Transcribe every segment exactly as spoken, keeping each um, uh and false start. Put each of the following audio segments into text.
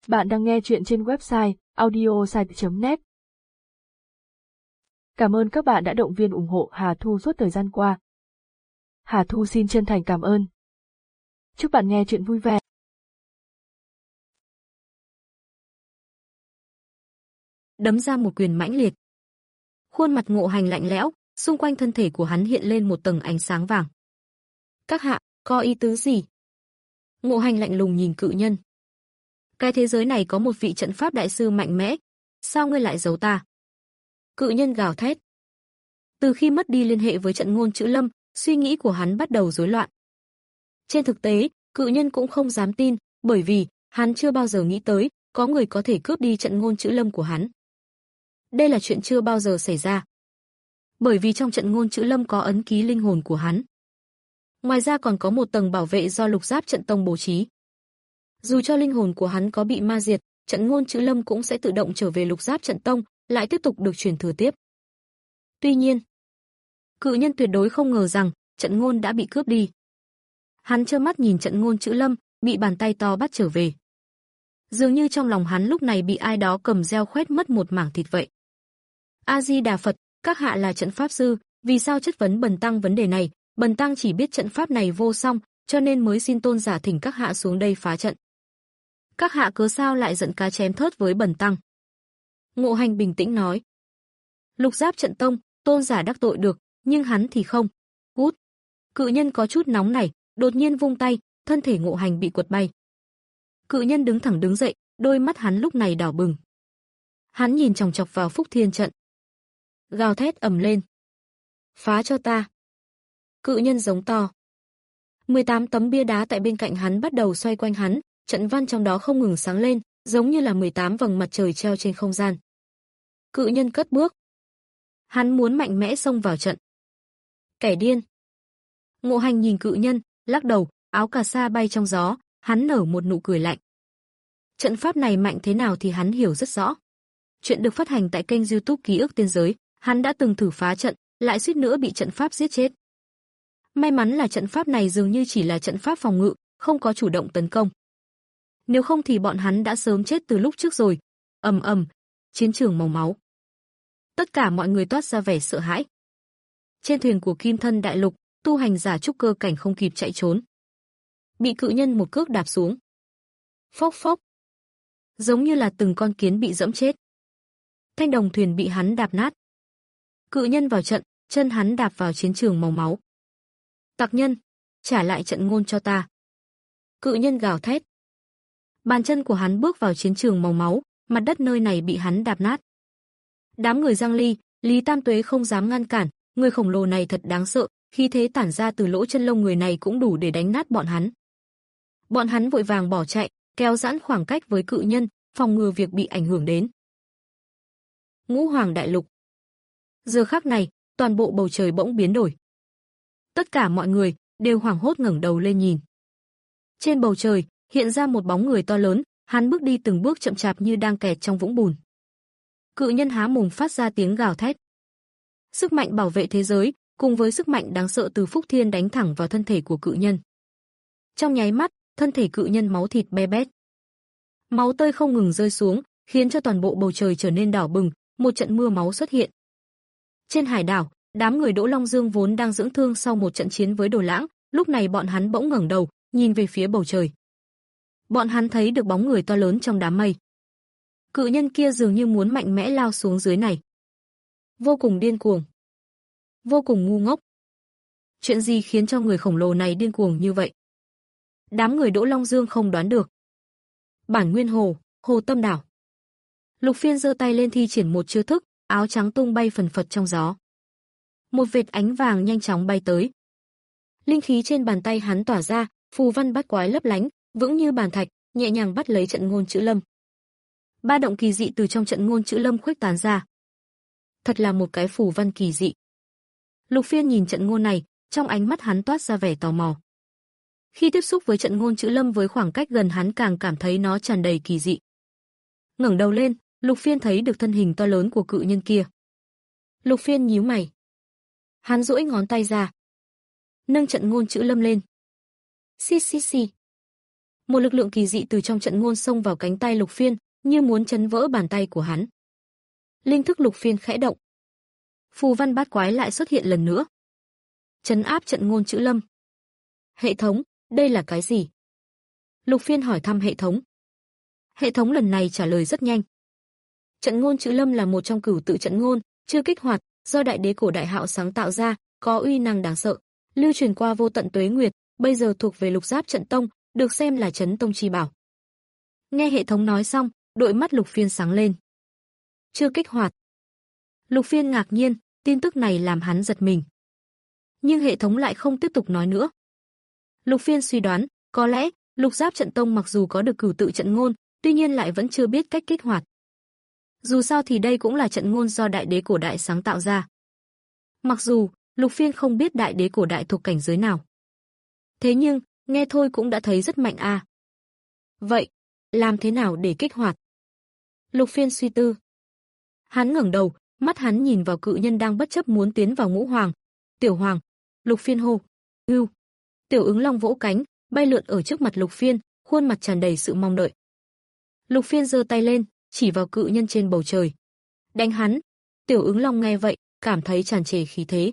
Bạn đang nghe chuyện trên website audiosite chấm net. Cảm ơn các bạn đã động viên ủng hộ Hà Thu suốt thời gian qua. Hà Thu xin chân thành cảm ơn. Chúc bạn nghe chuyện vui vẻ. Đấm ra một quyền mãnh liệt. Khuôn mặt Ngộ Hành lạnh lẽo, xung quanh thân thể của hắn hiện lên một tầng ánh sáng vàng. Các hạ, có ý tứ gì? Ngộ Hành lạnh lùng nhìn Cự Nhân. Cái thế giới này có một vị trận pháp đại sư mạnh mẽ, sao ngươi lại giấu ta? Cự Nhân gào thét. Từ khi mất đi liên hệ với trận ngôn chữ Lâm, suy nghĩ của hắn bắt đầu rối loạn. Trên thực tế, Cự Nhân cũng không dám tin, bởi vì hắn chưa bao giờ nghĩ tới có người có thể cướp đi trận ngôn chữ Lâm của hắn. Đây là chuyện chưa bao giờ xảy ra. Bởi vì trong trận ngôn chữ Lâm có ấn ký linh hồn của hắn. Ngoài ra còn có một tầng bảo vệ do Lục Giáp trận tông bố trí. Dù cho linh hồn của hắn có bị ma diệt, trận ngôn chữ Lâm cũng sẽ tự động trở về Lục Giáp trận tông, lại tiếp tục được truyền thừa tiếp. Tuy nhiên, Cự Nhân tuyệt đối không ngờ rằng trận ngôn đã bị cướp đi. Hắn trơ mắt nhìn trận ngôn chữ Lâm bị bàn tay to bắt trở về. Dường như trong lòng hắn lúc này bị ai đó cầm reo khoét mất một mảng thịt vậy. A Di Đà Phật, các hạ là trận pháp sư, vì sao chất vấn Bần tăng vấn đề này? Bần tăng chỉ biết trận pháp này vô song, cho nên mới xin tôn giả thỉnh các hạ xuống đây phá trận. Các hạ cớ sao lại giận cá chém thớt với Bần tăng? Ngộ Hành bình tĩnh nói. Lục Giáp trận tông, tôn giả đắc tội được, nhưng hắn thì không. Cút. Cự Nhân có chút nóng nảy, đột nhiên vung tay, thân thể Ngộ Hành bị quật bay. Cự Nhân đứng thẳng đứng dậy, đôi mắt hắn lúc này đỏ bừng. Hắn nhìn chòng chọc vào Phúc Thiên trận. Gào thét ầm lên. Phá cho ta. Cự Nhân giống to. mười tám tấm bia đá tại bên cạnh hắn bắt đầu xoay quanh hắn, trận văn trong đó không ngừng sáng lên, giống như là mười tám vầng mặt trời treo trên không gian. Cự Nhân cất bước. Hắn muốn mạnh mẽ xông vào trận. Kẻ điên. Ngộ Hành nhìn Cự Nhân, lắc đầu, áo cà sa bay trong gió, hắn nở một nụ cười lạnh. Trận pháp này mạnh thế nào thì hắn hiểu rất rõ. Chuyện được phát hành tại kênh YouTube Ký ức Tiên giới, hắn đã từng thử phá trận, lại suýt nữa bị trận pháp giết chết. May mắn là trận pháp này dường như chỉ là trận pháp phòng ngự, không có chủ động tấn công. Nếu không thì bọn hắn đã sớm chết từ lúc trước rồi. Ầm ầm, chiến trường màu máu. Tất cả mọi người toát ra vẻ sợ hãi. Trên thuyền của Kim Thân Đại Lục, tu hành giả trúc cơ cảnh không kịp chạy trốn. Bị Cự Nhân một cước đạp xuống. Phốc phốc. Giống như là từng con kiến bị dẫm chết. Thanh đồng thuyền bị hắn đạp nát. Cự Nhân vào trận, chân hắn đạp vào chiến trường màu máu. Tặc nhân, trả lại trận ngôn cho ta. Cự Nhân gào thét. Bàn chân của hắn bước vào chiến trường màu máu, mặt đất nơi này bị hắn đạp nát. Đám người Giang Ly, Lý Tam Tuế không dám ngăn cản, người khổng lồ này thật đáng sợ, khí thế tản ra từ lỗ chân lông người này cũng đủ để đánh nát bọn hắn. Bọn hắn vội vàng bỏ chạy, kéo giãn khoảng cách với Cự Nhân, phòng ngừa việc bị ảnh hưởng đến. Ngũ Hoàng Đại Lục. Giờ khắc này, toàn bộ bầu trời bỗng biến đổi. Tất cả mọi người đều hoảng hốt ngẩng đầu lên nhìn. Trên bầu trời hiện ra một bóng người to lớn, hắn bước đi từng bước chậm chạp như đang kẹt trong vũng bùn. Cự Nhân há mồm phát ra tiếng gào thét. Sức mạnh bảo vệ thế giới, cùng với sức mạnh đáng sợ từ Phúc Thiên đánh thẳng vào thân thể của Cự Nhân. Trong nháy mắt, thân thể Cự Nhân máu thịt be bét. Máu tươi không ngừng rơi xuống, khiến cho toàn bộ bầu trời trở nên đỏ bừng, một trận mưa máu xuất hiện. Trên hải đảo, đám người Đỗ Long Dương vốn đang dưỡng thương sau một trận chiến với Đồ Lãng, lúc này bọn hắn bỗng ngẩng đầu, nhìn về phía bầu trời. Bọn hắn thấy được bóng người to lớn trong đám mây. Cự Nhân kia dường như muốn mạnh mẽ lao xuống dưới này. Vô cùng điên cuồng. Vô cùng ngu ngốc. Chuyện gì khiến cho người khổng lồ này điên cuồng như vậy? Đám người Đỗ Long Dương không đoán được. Bản nguyên hồ, hồ tâm đảo. Lục Phiên giơ tay lên thi triển một chiêu thức, áo trắng tung bay phần phật trong gió. Một vệt ánh vàng nhanh chóng bay tới. Linh khí trên bàn tay hắn tỏa ra, phù văn bát quái lấp lánh, vững như bàn thạch, nhẹ nhàng bắt lấy trận ngôn chữ Lâm. Ba động kỳ dị từ trong trận ngôn chữ Lâm khuếch tán ra. Thật là một cái phù văn kỳ dị. Lục Phiên nhìn trận ngôn này, trong ánh mắt hắn toát ra vẻ tò mò. Khi tiếp xúc với trận ngôn chữ Lâm với khoảng cách gần hắn càng cảm thấy nó tràn đầy kỳ dị. Ngẩng đầu lên, Lục Phiên thấy được thân hình to lớn của Cự Nhân kia. Lục Phiên nhíu mày. Hắn duỗi ngón tay ra, nâng trận ngôn chữ Lâm lên. Xì xì xì. Một lực lượng kỳ dị từ trong trận ngôn xông vào cánh tay Lục Phiên, như muốn chấn vỡ bàn tay của hắn. Linh thức Lục Phiên khẽ động. Phù văn bát quái lại xuất hiện lần nữa. Trấn áp trận ngôn chữ lâm. Hệ thống, đây là cái gì? Lục Phiên hỏi thăm hệ thống. Hệ thống lần này trả lời rất nhanh. Trận ngôn chữ lâm là một trong cửu tự trận ngôn, chưa kích hoạt, do đại đế cổ Đại Hạo sáng tạo ra, có uy năng đáng sợ, lưu truyền qua vô tận tuế nguyệt, bây giờ thuộc về Lục Giáp trận tông, được xem là chấn tông chi bảo. Nghe hệ thống nói xong, đôi mắt Lục Phiên sáng lên. Chưa kích hoạt. Lục Phiên ngạc nhiên, tin tức này làm hắn giật mình. Nhưng hệ thống lại không tiếp tục nói nữa. Lục Phiên suy đoán, có lẽ Lục Giáp trận tông mặc dù có được cửu tự trận ngôn, tuy nhiên lại vẫn chưa biết cách kích hoạt. Dù sao thì đây cũng là trận ngôn do đại đế cổ đại sáng tạo ra. Mặc dù Lục Phiên không biết đại đế cổ đại thuộc cảnh giới nào, thế nhưng nghe thôi cũng đã thấy rất mạnh a. À. Vậy, làm thế nào để kích hoạt? Lục Phiên suy tư. Hắn ngẩng đầu, mắt hắn nhìn vào cự nhân đang bất chấp muốn tiến vào ngũ hoàng. Tiểu hoàng, Lục Phiên hô. Ưu. Tiểu ứng long vỗ cánh, bay lượn ở trước mặt Lục Phiên, khuôn mặt tràn đầy sự mong đợi. Lục Phiên giơ tay lên, chỉ vào cự nhân trên bầu trời. Đánh hắn. Tiểu ứng long nghe vậy, cảm thấy tràn trề khí thế.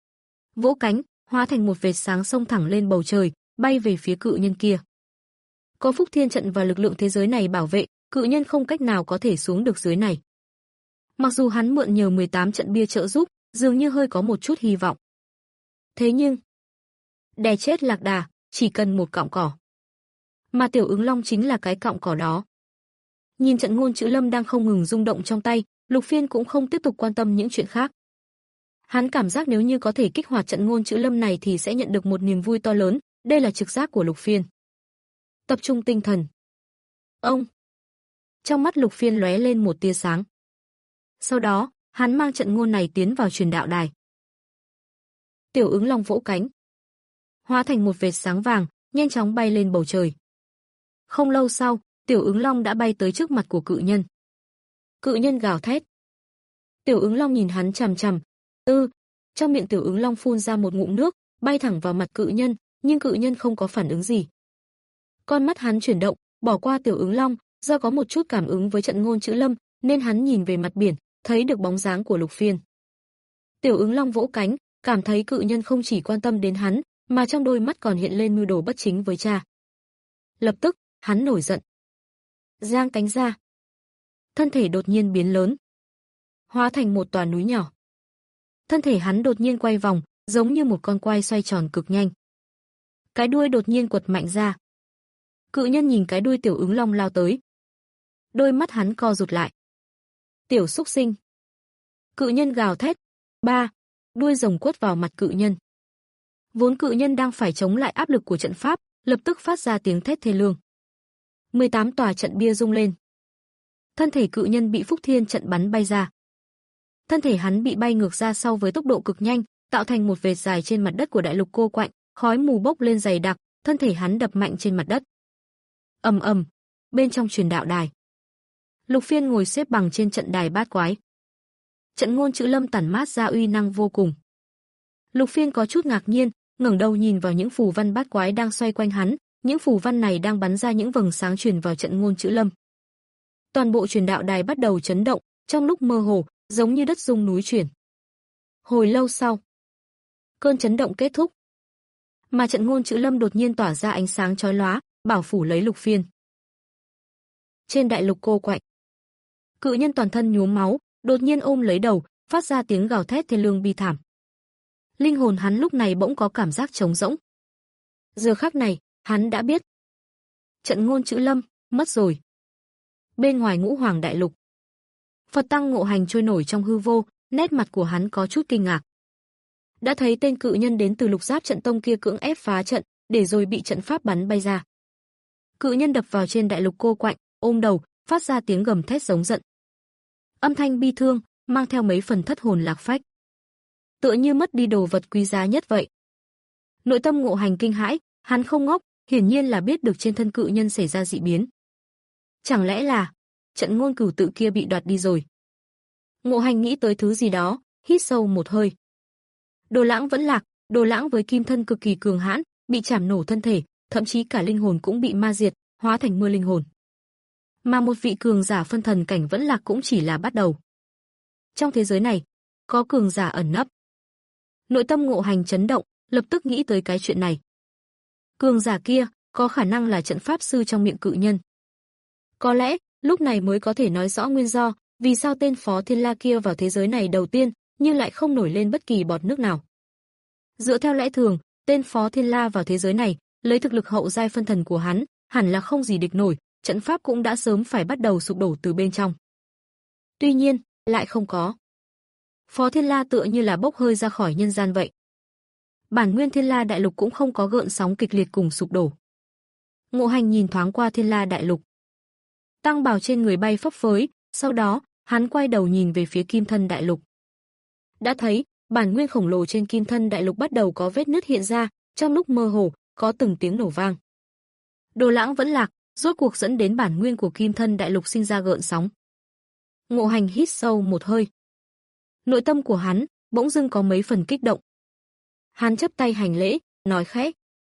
Vỗ cánh, hóa thành một vệt sáng xông thẳng lên bầu trời, bay về phía cự nhân kia. Có Phúc Thiên trận và lực lượng thế giới này bảo vệ, cự nhân không cách nào có thể xuống được dưới này. Mặc dù hắn mượn nhờ mười tám trận bia trợ giúp, dường như hơi có một chút hy vọng. Thế nhưng, đè chết lạc đà, chỉ cần một cọng cỏ. Mà tiểu ứng long chính là cái cọng cỏ đó. Nhìn trận ngôn chữ lâm đang không ngừng rung động trong tay, Lục Phiên cũng không tiếp tục quan tâm những chuyện khác. Hắn cảm giác nếu như có thể kích hoạt trận ngôn chữ lâm này thì sẽ nhận được một niềm vui to lớn, đây là trực giác của Lục Phiên. Tập trung tinh thần. Ông. Trong mắt Lục Phiên lóe lên một tia sáng. Sau đó, hắn mang trận ngôn này tiến vào truyền đạo đài. Tiểu ứng long vỗ cánh, hóa thành một vệt sáng vàng, nhanh chóng bay lên bầu trời. Không lâu sau, tiểu ứng long đã bay tới trước mặt của cự nhân. Cự nhân gào thét. Tiểu ứng long nhìn hắn chằm chằm. Ư, trong miệng tiểu ứng long phun ra một ngụm nước, bay thẳng vào mặt cự nhân, nhưng cự nhân không có phản ứng gì. Con mắt hắn chuyển động, bỏ qua tiểu ứng long, do có một chút cảm ứng với trận ngôn chữ lâm, nên hắn nhìn về mặt biển, thấy được bóng dáng của Lục Phiên. Tiểu ứng long vỗ cánh, cảm thấy cự nhân không chỉ quan tâm đến hắn, mà trong đôi mắt còn hiện lên mưu đồ bất chính với cha. Lập tức, hắn nổi giận. Giang cánh ra. Thân thể đột nhiên biến lớn, hóa thành một tòa núi nhỏ. Thân thể hắn đột nhiên quay vòng, giống như một con quay xoay tròn cực nhanh. Cái đuôi đột nhiên quật mạnh ra. Cự nhân nhìn cái đuôi tiểu ứng long lao tới. Đôi mắt hắn co rụt lại. Tiểu xúc sinh. Cự nhân gào thét. Ba. Đuôi rồng quất vào mặt cự nhân. Vốn cự nhân đang phải chống lại áp lực của trận pháp, lập tức phát ra tiếng thét thê lương. mười tám tòa trận bia rung lên. Thân thể cự nhân bị Phúc Thiên trận bắn bay ra. Thân thể hắn bị bay ngược ra sau với tốc độ cực nhanh, tạo thành một vệt dài trên mặt đất của đại lục cô quạnh, khói mù bốc lên dày đặc, thân thể hắn đập mạnh trên mặt đất. Ầm ầm, bên trong truyền đạo đài. Lục Phiên ngồi xếp bằng trên trận đài bát quái. Trận ngôn chữ lâm tản mát ra uy năng vô cùng. Lục Phiên có chút ngạc nhiên, ngẩng đầu nhìn vào những phù văn bát quái đang xoay quanh hắn, những phù văn này đang bắn ra những vầng sáng truyền vào trận ngôn chữ lâm. Toàn bộ truyền đạo đài bắt đầu chấn động, trong lúc mơ hồ, giống như đất rung núi chuyển. Hồi lâu sau, cơn chấn động kết thúc, mà trận ngôn chữ lâm đột nhiên tỏa ra ánh sáng chói lóa, bảo phủ lấy Lục Phiên. Trên đại lục cô quạnh, cự nhân toàn thân nhuốm máu, đột nhiên ôm lấy đầu, phát ra tiếng gào thét thê lương bi thảm. Linh hồn hắn lúc này bỗng có cảm giác trống rỗng. Giờ khắc này, hắn đã biết. Trận ngôn chữ lâm, mất rồi. Bên ngoài ngũ hoàng đại lục, Phật Tăng Ngộ Hành trôi nổi trong hư vô, nét mặt của hắn có chút kinh ngạc. Đã thấy tên cự nhân đến từ Lục Giáp trận tông kia cưỡng ép phá trận, để rồi bị trận pháp bắn bay ra. Cự nhân đập vào trên đại lục cô quạnh, ôm đầu, phát ra tiếng gầm thét giống giận. Âm thanh bi thương, mang theo mấy phần thất hồn lạc phách. Tựa như mất đi đồ vật quý giá nhất vậy. Nội tâm Ngộ Hành kinh hãi, hắn không ngốc, hiển nhiên là biết được trên thân cự nhân xảy ra dị biến. Chẳng lẽ là trận ngôn cửu tự kia bị đoạt đi rồi? Ngộ Hành nghĩ tới thứ gì đó, hít sâu một hơi. Đồ Lãng vẫn lạc, Đồ Lãng với kim thân cực kỳ cường hãn, bị chảm nổ thân thể, thậm chí cả linh hồn cũng bị ma diệt, hóa thành mưa linh hồn. Mà một vị cường giả phân thần cảnh vẫn lạc cũng chỉ là bắt đầu. Trong thế giới này, có cường giả ẩn nấp. Nội tâm Ngộ Hành chấn động, lập tức nghĩ tới cái chuyện này. Cường giả kia có khả năng là trận pháp sư trong miệng cự nhân. Có lẽ, lúc này mới có thể nói rõ nguyên do, vì sao tên Phó Thiên La kia vào thế giới này đầu tiên, nhưng lại không nổi lên bất kỳ bọt nước nào. Dựa theo lẽ thường, tên Phó Thiên La vào thế giới này, lấy thực lực hậu giai phân thần của hắn, hẳn là không gì địch nổi, trận pháp cũng đã sớm phải bắt đầu sụp đổ từ bên trong. Tuy nhiên, lại không có. Phó Thiên La tựa như là bốc hơi ra khỏi nhân gian vậy. Bản nguyên Thiên La đại lục cũng không có gợn sóng kịch liệt cùng sụp đổ. Ngộ Hành nhìn thoáng qua Thiên La đại lục. Tăng bào trên người bay phấp phới, sau đó, hắn quay đầu nhìn về phía Kim Thân đại lục. Đã thấy, bản nguyên khổng lồ trên Kim Thân đại lục bắt đầu có vết nứt hiện ra, trong lúc mơ hồ, có từng tiếng nổ vang. Đồ Lãng vẫn lạc, rốt cuộc dẫn đến bản nguyên của Kim Thân đại lục sinh ra gợn sóng. Ngộ Hành hít sâu một hơi. Nội tâm của hắn bỗng dưng có mấy phần kích động. Hắn chắp tay hành lễ, nói khẽ: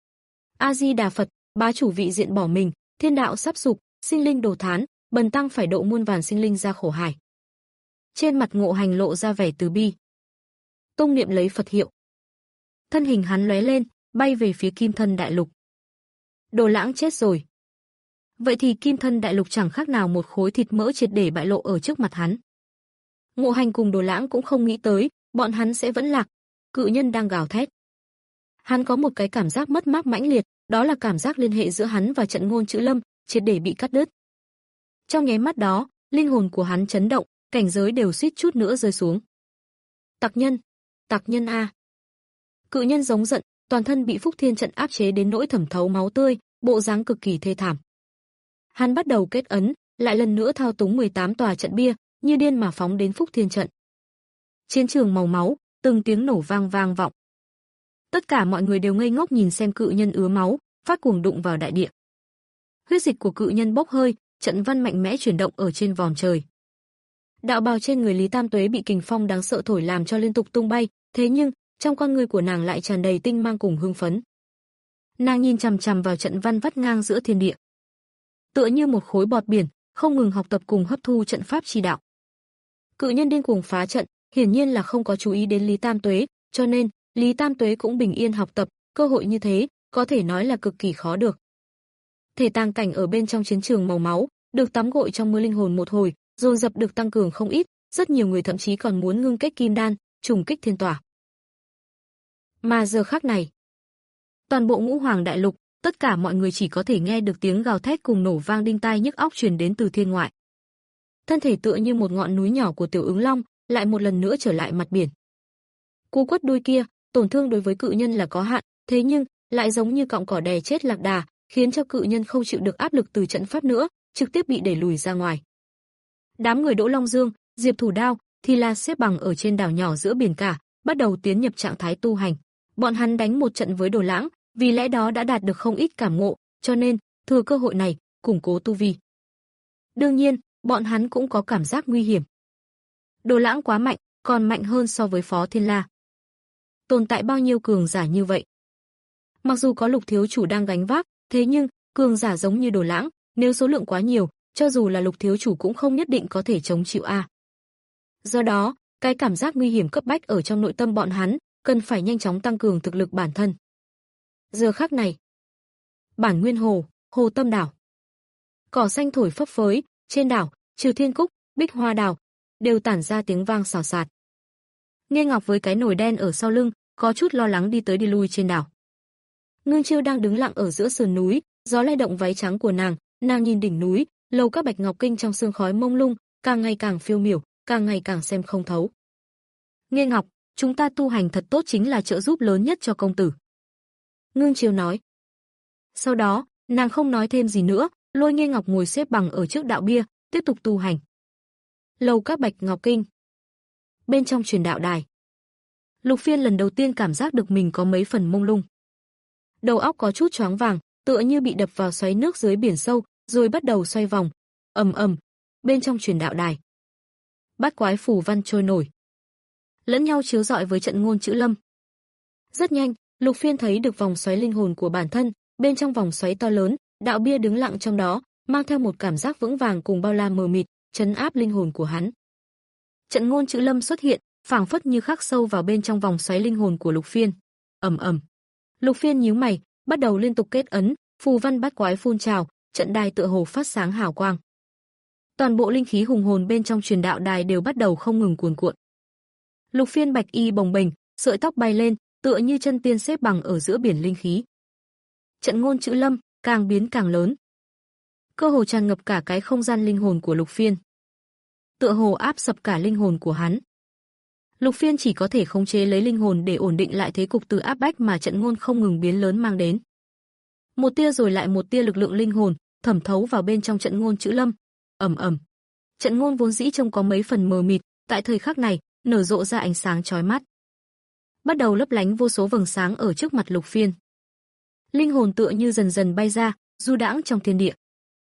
A Di Đà Phật, bá chủ vị diện bỏ mình, thiên đạo sắp sụp, sinh linh đồ thán, bần tăng phải độ muôn vàn sinh linh ra khổ hải. Trên mặt Ngộ Hành lộ ra vẻ từ bi. Tông niệm lấy Phật hiệu. Thân hình hắn lóe lên, bay về phía Kim Thân đại lục. Đồ Lãng chết rồi. Vậy thì Kim Thân đại lục chẳng khác nào một khối thịt mỡ triệt để bại lộ ở trước mặt hắn. Ngộ Hành cùng Đồ Lãng cũng không nghĩ tới, bọn hắn sẽ vẫn lạc. Cự nhân đang gào thét. Hắn có một cái cảm giác mất mát mãnh liệt, đó là cảm giác liên hệ giữa hắn và trận ngôn chữ Lâm, triệt để bị cắt đứt. Trong nháy mắt đó, linh hồn của hắn chấn động, cảnh giới đều suýt chút nữa rơi xuống. Tặc nhân, tặc nhân a. Cự nhân giống giận, toàn thân bị Phúc Thiên trận áp chế đến nỗi thẩm thấu máu tươi, bộ dáng cực kỳ thê thảm. Hắn bắt đầu kết ấn, lại lần nữa thao túng mười tám tòa trận bia, như điên mà phóng đến Phúc Thiên trận. Chiến trường màu máu, từng tiếng nổ vang vang vọng. Tất cả mọi người đều ngây ngốc nhìn xem cự nhân ứa máu, phát cuồng đụng vào đại địa. Huyết dịch của cự nhân bốc hơi, trận văn mạnh mẽ chuyển động ở trên vòm trời. Đạo bào trên người Lý Tam Tuế bị kình phong đáng sợ thổi làm cho liên tục tung bay, thế nhưng, trong con người của nàng lại tràn đầy tinh mang cùng hưng phấn. Nàng nhìn chằm chằm vào trận văn vắt ngang giữa thiên địa. Tựa như một khối bọt biển, không ngừng học tập cùng hấp thu trận pháp chi đạo. Cự nhân điên cuồng phá trận, hiển nhiên là không có chú ý đến Lý Tam Tuế, cho nên, Lý Tam Tuế cũng bình yên học tập, cơ hội như thế, có thể nói là cực kỳ khó được. Thể tàng cảnh ở bên trong chiến trường màu máu, được tắm gội trong mưa linh hồn một hồi, dồn dập được tăng cường không ít, rất nhiều người thậm chí còn muốn ngưng kết kim đan, trùng kích thiên tỏa. Mà giờ khắc này, toàn bộ Ngũ Hoàng đại lục, tất cả mọi người chỉ có thể nghe được tiếng gào thét cùng nổ vang đinh tai nhức óc truyền đến từ thiên ngoại. Thân thể tựa như một ngọn núi nhỏ của Tiểu Ứng Long, lại một lần nữa trở lại mặt biển. Cú quất đuôi kia, tổn thương đối với cự nhân là có hạn, thế nhưng lại giống như cọng cỏ đè chết lạc đà, khiến cho cự nhân không chịu được áp lực từ trận pháp nữa, trực tiếp bị đẩy lùi ra ngoài. Đám người Đỗ Long Dương, Diệp Thủ Đao thì là xếp bằng ở trên đảo nhỏ giữa biển cả, bắt đầu tiến nhập trạng thái tu hành. Bọn hắn đánh một trận với Đồ Lãng, vì lẽ đó đã đạt được không ít cảm ngộ, cho nên thừa cơ hội này củng cố tu vi. Đương nhiên, bọn hắn cũng có cảm giác nguy hiểm. Đồ Lãng quá mạnh, còn mạnh hơn so với Phó Thiên La. Tồn tại bao nhiêu cường giả như vậy? Mặc dù có Lục thiếu chủ đang gánh vác, thế nhưng cường giả giống như Đồ Lãng, nếu số lượng quá nhiều, cho dù là Lục thiếu chủ cũng không nhất định có thể chống chịu a. Do đó, cái cảm giác nguy hiểm cấp bách ở trong nội tâm bọn hắn, cần phải nhanh chóng tăng cường thực lực bản thân. Giờ khắc này, Bản Nguyên Hồ, Hồ Tâm đảo. Cỏ xanh thổi phấp phới, trên đảo, trừ Thiên Cúc, Bích Hoa đảo, đều tản ra tiếng vang xào xạc. Nghe Ngọc với cái nồi đen ở sau lưng, có chút lo lắng đi tới đi lui trên đảo. Ngưng Chiêu đang đứng lặng ở giữa sườn núi, gió lay động váy trắng của nàng, nàng nhìn đỉnh núi, lầu các bạch ngọc kinh trong sương khói mông lung, càng ngày càng phiêu miểu, càng ngày càng xem không thấu. Nghe Ngọc, chúng ta tu hành thật tốt chính là trợ giúp lớn nhất cho công tử. Ngưng Chiêu nói. Sau đó, nàng không nói thêm gì nữa, lôi Nghe Ngọc ngồi xếp bằng ở trước đạo bia, tiếp tục tu hành. Lầu các bạch ngọc kinh. Bên trong truyền đạo đài, Lục Phiên lần đầu tiên cảm giác được mình có mấy phần mông lung. Đầu óc có chút choáng vàng, tựa như bị đập vào xoáy nước dưới biển sâu, rồi bắt đầu xoay vòng. Ầm ầm, bên trong truyền đạo đài, bát quái phù văn trôi nổi, lẫn nhau chiếu rọi với trận ngôn chữ Lâm. Rất nhanh, Lục Phiên thấy được vòng xoáy linh hồn của bản thân, bên trong vòng xoáy to lớn, Đạo bia đứng lặng trong đó, mang theo một cảm giác vững vàng cùng bao la mờ mịt, trấn áp linh hồn của hắn. Trận ngôn chữ Lâm xuất hiện, phảng phất như khắc sâu vào bên trong vòng xoáy linh hồn của Lục Phiên. Ầm ầm. Lục Phiên nhíu mày, bắt đầu liên tục kết ấn, phù văn bát quái phun trào, trận đài tựa hồ phát sáng hào quang. Toàn bộ linh khí hùng hồn bên trong truyền đạo đài đều bắt đầu không ngừng cuồn cuộn. Lục Phiên bạch y bồng bềnh, sợi tóc bay lên, tựa như chân tiên xếp bằng ở giữa biển linh khí. Trận ngôn chữ Lâm càng biến càng lớn, cơ hồ tràn ngập cả cái không gian linh hồn của Lục Phiên, tựa hồ áp sập cả linh hồn của hắn. Lục Phiên chỉ có thể khống chế lấy linh hồn để ổn định lại thế cục từ áp bách mà trận ngôn không ngừng biến lớn mang đến. Một tia rồi lại một tia lực lượng linh hồn thẩm thấu vào bên trong trận ngôn chữ Lâm. Ầm ầm. Trận ngôn vốn dĩ trông có mấy phần mờ mịt, tại thời khắc này nở rộ ra ánh sáng chói mắt, bắt đầu lấp lánh vô số vầng sáng ở trước mặt Lục Phiên. Linh hồn tựa như dần dần bay ra, du đãng trong thiên địa.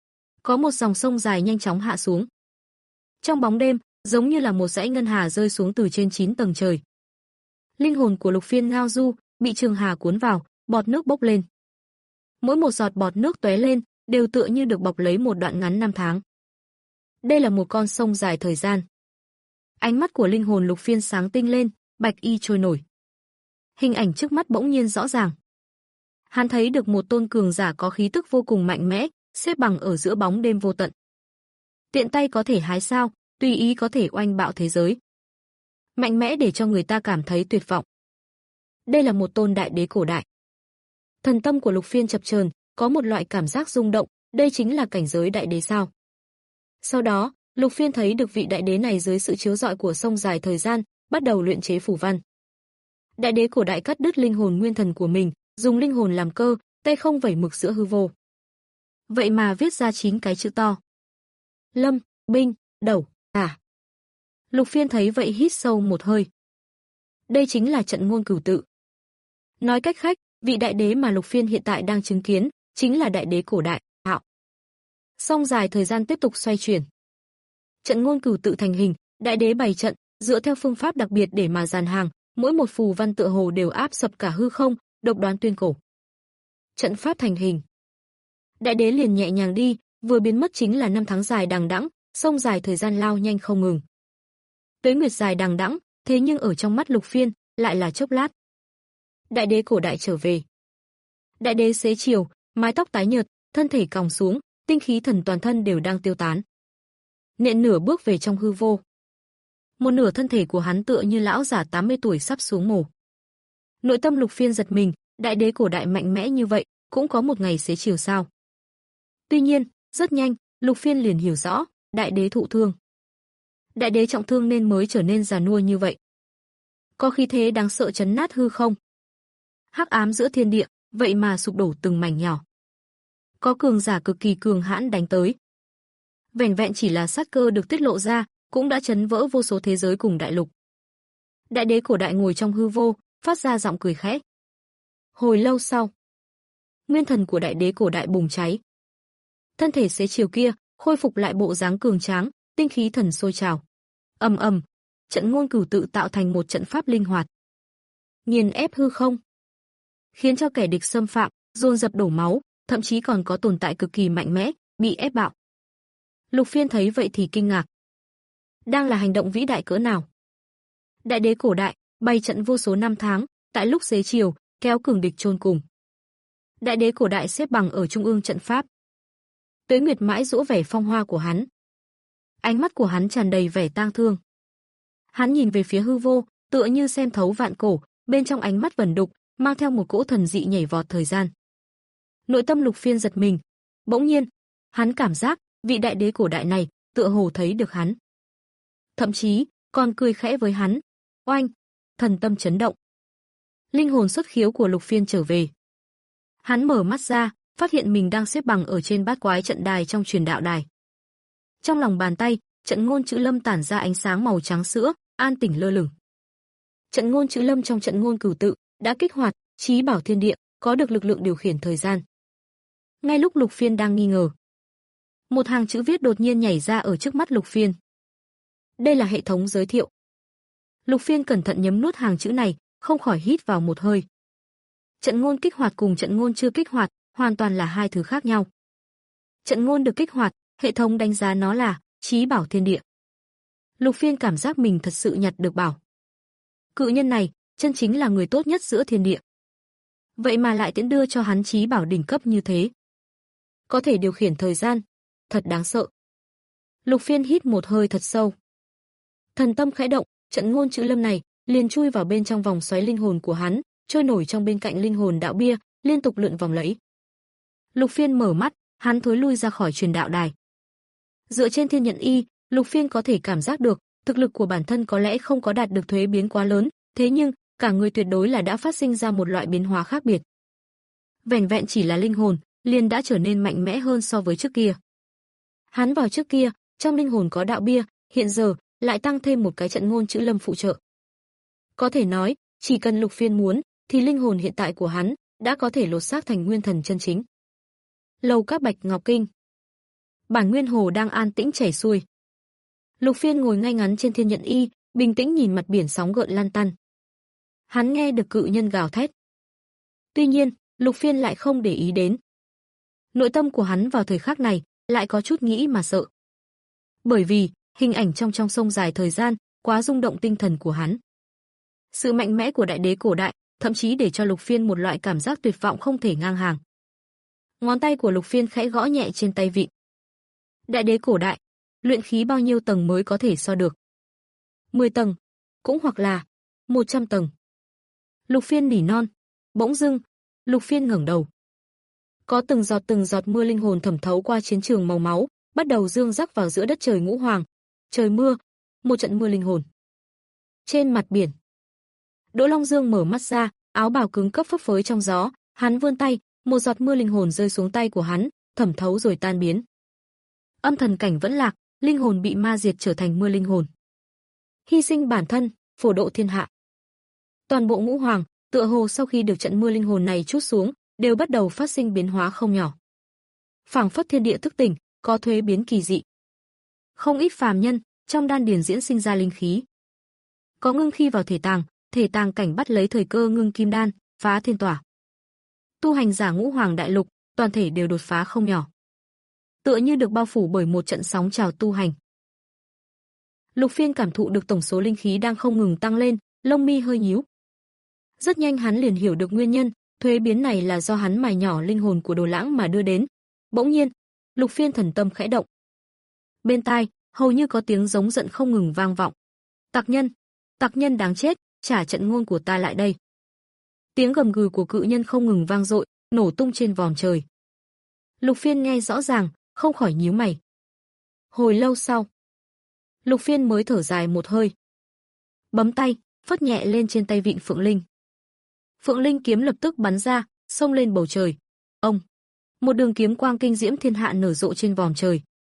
Có một dòng sông dài nhanh chóng hạ xuống. Trong bóng đêm, giống như là một dãy ngân hà rơi xuống từ trên chín tầng trời. Linh hồn của Lục Phiên ngao du, bị trường hà cuốn vào, bọt nước bốc lên. Mỗi một giọt bọt nước tóe lên, đều tựa như được bọc lấy một đoạn ngắn năm tháng. Đây là một con sông dài thời gian. Ánh mắt của linh hồn Lục Phiên sáng tinh lên, bạch y trôi nổi. Hình ảnh trước mắt bỗng nhiên rõ ràng. Hắn thấy được một tôn cường giả có khí tức vô cùng mạnh mẽ, xếp bằng ở giữa bóng đêm vô tận. Tiện tay có thể hái sao, tùy ý có thể oanh bạo thế giới. Mạnh mẽ để cho người ta cảm thấy tuyệt vọng. Đây là một tôn đại đế cổ đại. Thần tâm của Lục Phiên chập chờn, có một loại cảm giác rung động, đây chính là cảnh giới đại đế sao? Sau đó, Lục Phiên thấy được vị đại đế này dưới sự chiếu rọi của sông dài thời gian, bắt đầu luyện chế phù văn. Đại đế cổ đại cắt đứt linh hồn nguyên thần của mình, dùng linh hồn làm cơ, tay không vẩy mực giữa hư vô. Vậy mà viết ra chín cái chữ to. Lâm, binh, đẩu, tả. Lục Phiên thấy vậy hít sâu một hơi. Đây chính là trận ngôn cửu tự. Nói cách khác, vị đại đế mà Lục Phiên hiện tại đang chứng kiến, chính là đại đế cổ đại, Hạo. Sông dài thời gian tiếp tục xoay chuyển. Trận ngôn cửu tự thành hình, đại đế bày trận, dựa theo phương pháp đặc biệt để mà dàn hàng, mỗi một phù văn tựa hồ đều áp sập cả hư không, độc đoán tuyên cổ. Trận pháp thành hình. Đại đế liền nhẹ nhàng đi, vừa biến mất chính là năm tháng dài đằng đẵng, sông dài thời gian lao nhanh không ngừng. Tuế nguyệt dài đằng đẵng, thế nhưng ở trong mắt Lục Phiên, lại là chốc lát. Đại đế cổ đại trở về. Đại đế xế chiều, mái tóc tái nhợt, thân thể còng xuống, tinh khí thần toàn thân đều đang tiêu tán. Nện nửa bước về trong hư vô. Một nửa thân thể của hắn tựa như lão giả tám mươi tuổi sắp xuống mồ. Nội tâm Lục Phiên giật mình, đại đế cổ đại mạnh mẽ như vậy, cũng có một ngày xế chiều sao? Tuy nhiên, rất nhanh, Lục Phiên liền hiểu rõ, đại đế thụ thương. Đại đế trọng thương nên mới trở nên già nua như vậy. Có khí thế đáng sợ chấn nát hư không. Hắc ám giữa thiên địa, vậy mà sụp đổ từng mảnh nhỏ. Có cường giả cực kỳ cường hãn đánh tới. Vẻn vẹn chỉ là sát cơ được tiết lộ ra, cũng đã chấn vỡ vô số thế giới cùng đại lục. Đại đế cổ đại ngồi trong hư vô, phát ra giọng cười khẽ. Hồi lâu sau, nguyên thần của đại đế cổ đại bùng cháy. Thân thể xế chiều kia khôi phục lại bộ dáng cường tráng, tinh khí thần sôi trào. Ầm ầm, trận ngôn cửu tự tạo thành một trận pháp linh hoạt, nghiền ép hư không, khiến cho kẻ địch xâm phạm, dồn dập đổ máu, thậm chí còn có tồn tại cực kỳ mạnh mẽ, bị ép bạo. Lục Phiên thấy vậy thì kinh ngạc. Đang là hành động vĩ đại cỡ nào? Đại đế cổ đại, bày trận vô số năm tháng, tại lúc xế chiều, kéo cường địch chôn cùng. Đại đế cổ đại xếp bằng ở trung ương trận pháp. Tuế nguyệt mãi dỗ vẻ phong hoa của hắn. Ánh mắt của hắn tràn đầy vẻ tang thương. Hắn nhìn về phía hư vô, tựa như xem thấu vạn cổ, bên trong ánh mắt vẩn đục, mang theo một cỗ thần dị nhảy vọt thời gian. Nội tâm Lục Phiên giật mình. Bỗng nhiên, hắn cảm giác, vị đại đế cổ đại này, tựa hồ thấy được hắn. Thậm chí, còn cười khẽ với hắn. Oanh! Thần tâm chấn động. Linh hồn xuất khiếu của Lục Phiên trở về. Hắn mở mắt ra, phát hiện mình đang xếp bằng ở trên bát quái trận đài trong truyền đạo đài. Trong lòng bàn tay, trận ngôn chữ Lâm tản ra ánh sáng màu trắng sữa, an tĩnh lơ lửng. Trận ngôn chữ Lâm trong trận ngôn cửu tự đã kích hoạt chí bảo thiên địa, có được lực lượng điều khiển thời gian. Ngay lúc Lục Phiên đang nghi ngờ, một hàng chữ viết đột nhiên nhảy ra ở trước mắt Lục Phiên. Đây là hệ thống giới thiệu. Lục Phiên cẩn thận nhấm nuốt hàng chữ này, không khỏi hít vào một hơi. Trận ngôn kích hoạt cùng trận ngôn chưa kích hoạt, hoàn toàn là hai thứ khác nhau. Trận ngôn được kích hoạt, hệ thống đánh giá nó là chí bảo thiên địa. Lục Phiên cảm giác mình thật sự nhặt được bảo. Cự nhân này, chân chính là người tốt nhất giữa thiên địa. Vậy mà lại tiễn đưa cho hắn chí bảo đỉnh cấp như thế. Có thể điều khiển thời gian, thật đáng sợ. Lục Phiên hít một hơi thật sâu. Thần tâm khẽ động, trận ngôn chữ lâm này liền chui vào bên trong vòng xoáy linh hồn của hắn, trôi nổi trong bên cạnh linh hồn đạo bia, liên tục lượn vòng lẫy. Lục Phiên mở mắt, hắn thối lui ra khỏi truyền đạo đài. Dựa trên thiên nhận y, Lục Phiên có thể cảm giác được, thực lực của bản thân có lẽ không có đạt được thuế biến quá lớn, thế nhưng, cả người tuyệt đối là đã phát sinh ra một loại biến hóa khác biệt. Vẻn vẹn chỉ là linh hồn, liền đã trở nên mạnh mẽ hơn so với trước kia. Hắn vào trước kia, trong linh hồn có đạo bia, hiện giờ, lại tăng thêm một cái trận ngôn chữ lâm phụ trợ. Có thể nói, chỉ cần Lục Phiên muốn, thì linh hồn hiện tại của hắn, đã có thể lột xác thành nguyên thần chân chính. Lầu các Bạch Ngọc Kinh. Bản nguyên hồ đang an tĩnh chảy xuôi. Lục Phiên ngồi ngay ngắn trên thiên nhận y, bình tĩnh nhìn mặt biển sóng gợn lan tăn. Hắn nghe được cự nhân gào thét. Tuy nhiên, Lục Phiên lại không để ý đến. Nội tâm của hắn vào thời khắc này, lại có chút nghĩ mà sợ. Bởi vì, hình ảnh trong trong sông dài thời gian, quá rung động tinh thần của hắn. Sự mạnh mẽ của đại đế cổ đại, thậm chí để cho Lục Phiên một loại cảm giác tuyệt vọng không thể ngang hàng. Ngón tay của Lục Phiên khẽ gõ nhẹ trên tay vịn. Đại đế cổ đại, luyện khí bao nhiêu tầng mới có thể so được? mười tầng, cũng hoặc là một trăm tầng. Lục Phiên nỉ non, bỗng dưng, Lục Phiên ngẩng đầu. Có từng giọt từng giọt mưa linh hồn thẩm thấu qua chiến trường màu máu, bắt đầu dương rắc vào giữa đất trời ngũ hoàng. Trời mưa, một trận mưa linh hồn. Trên mặt biển, Đỗ Long Dương mở mắt ra, áo bào cứng cấp phấp phới trong gió, hắn vươn tay, một giọt mưa linh hồn rơi xuống tay của hắn, thẩm thấu rồi tan biến. Âm thần cảnh vẫn lạc, linh hồn bị ma diệt trở thành mưa linh hồn. Hy sinh bản thân, phổ độ thiên hạ. Toàn bộ ngũ hoàng, tựa hồ sau khi được trận mưa linh hồn này trút xuống, đều bắt đầu phát sinh biến hóa không nhỏ. Phảng phất thiên địa thức tỉnh, có thuế biến kỳ dị. Không ít phàm nhân, trong đan điền diễn sinh ra linh khí. Có ngưng khi vào thể tàng, thể tàng cảnh bắt lấy thời cơ ngưng kim đan, phá thiên tỏa. Tu hành giả ngũ hoàng đại lục, toàn thể đều đột phá không nhỏ. Tựa như được bao phủ bởi một trận sóng trào tu hành. Lục Phiên cảm thụ được tổng số linh khí đang không ngừng tăng lên, lông mi hơi nhíu. Rất nhanh hắn liền hiểu được nguyên nhân, thuế biến này là do hắn mài nhỏ linh hồn của Đồ Lãng mà đưa đến. Bỗng nhiên, Lục Phiên thần tâm khẽ động. Bên tai, hầu như có tiếng giống giận không ngừng vang vọng. Tặc nhân, tặc nhân đáng chết, trả trận ngôn của ta lại đây. Tiếng gầm gừ của cự nhân không ngừng vang dội, nổ tung trên vòm trời. Lục Phiên nghe rõ ràng, không khỏi nhíu mày. Hồi lâu sau, Lục Phiên mới thở dài một hơi. Bấm tay, phất nhẹ lên trên tay vịn Phượng Linh. Phượng Linh kiếm lập tức bắn ra, xông lên bầu trời. Ông, một đường kiếm quang kinh diễm thiên hạ nở rộ trên vòm trời.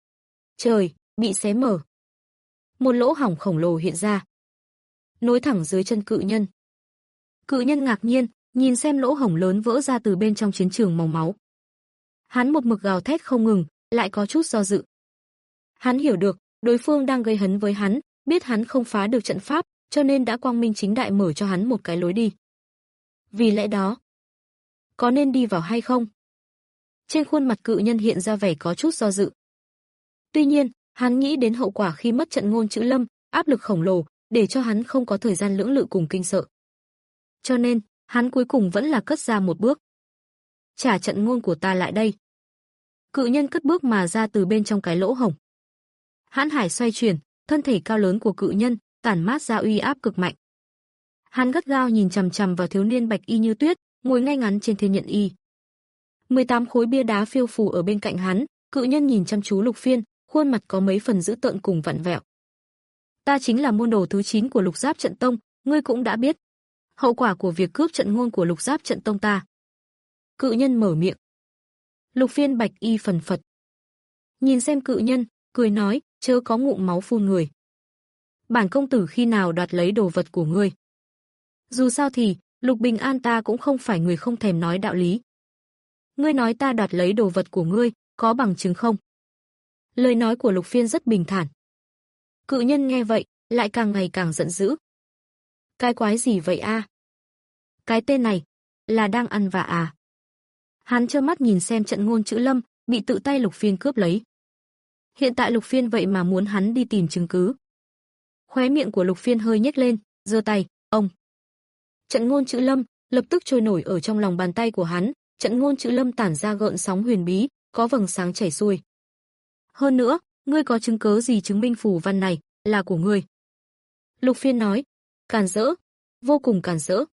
Trời bị xé mở. Một lỗ hổng khổng lồ hiện ra, nối thẳng dưới chân cự nhân. Cự nhân ngạc nhiên, nhìn xem lỗ hổng lớn vỡ ra từ bên trong chiến trường màu máu. Hắn một mực gào thét không ngừng, lại có chút do dự. Hắn hiểu được, đối phương đang gây hấn với hắn, biết hắn không phá được trận pháp, cho nên đã quang minh chính đại mở cho hắn một cái lối đi. Vì lẽ đó, có nên đi vào hay không? Trên khuôn mặt cự nhân hiện ra vẻ có chút do dự. Tuy nhiên, hắn nghĩ đến hậu quả khi mất trận ngôn chữ lâm, áp lực khổng lồ, để cho hắn không có thời gian lưỡng lự cùng kinh sợ. Cho nên, hắn cuối cùng vẫn là cất ra một bước. Trả trận ngôn của ta lại đây. Cự nhân cất bước mà ra từ bên trong cái lỗ hổng. Hãn hải xoay chuyển, thân thể cao lớn của cự nhân tản mát ra uy áp cực mạnh. Hắn gắt gao nhìn chằm chằm vào thiếu niên bạch y như tuyết, ngồi ngay ngắn trên thiên nhận y. mười tám khối bia đá phiêu phù ở bên cạnh hắn, cự nhân nhìn chăm chú Lục Phiên, khuôn mặt có mấy phần dữ tợn cùng vặn vẹo. Ta chính là môn đồ thứ chín của Lục Giáp Trận Tông, ngươi cũng đã biết. Hậu quả của việc cướp trận ngôn của Lục Giáp Trận Tông ta. Cự nhân mở miệng. Lục Phiên bạch y phần phật. Nhìn xem cự nhân, cười nói, chớ có ngụm máu phun người. Bản công tử khi nào đoạt lấy đồ vật của ngươi? Dù sao thì, Lục Bình An ta cũng không phải người không thèm nói đạo lý. Ngươi nói ta đoạt lấy đồ vật của ngươi, có bằng chứng không? Lời nói của Lục Phiên rất bình thản. Cự nhân nghe vậy, lại càng ngày càng giận dữ. Cái quái gì vậy a? Cái tên này, là đang ăn vạ à? Hắn trơ mắt nhìn xem trận ngôn chữ lâm, bị tự tay Lục Phiên cướp lấy. Hiện tại Lục Phiên vậy mà muốn hắn đi tìm chứng cứ. Khóe miệng của Lục Phiên hơi nhếch lên, giơ tay, ông. Trận ngôn chữ lâm lập tức trôi nổi ở trong lòng bàn tay của hắn, trận ngôn chữ lâm tản ra gợn sóng huyền bí, có vầng sáng chảy xuôi. Hơn nữa, ngươi có chứng cứ gì chứng minh phù văn này là của ngươi? Lục Phiên nói, càn rỡ, vô cùng càn rỡ.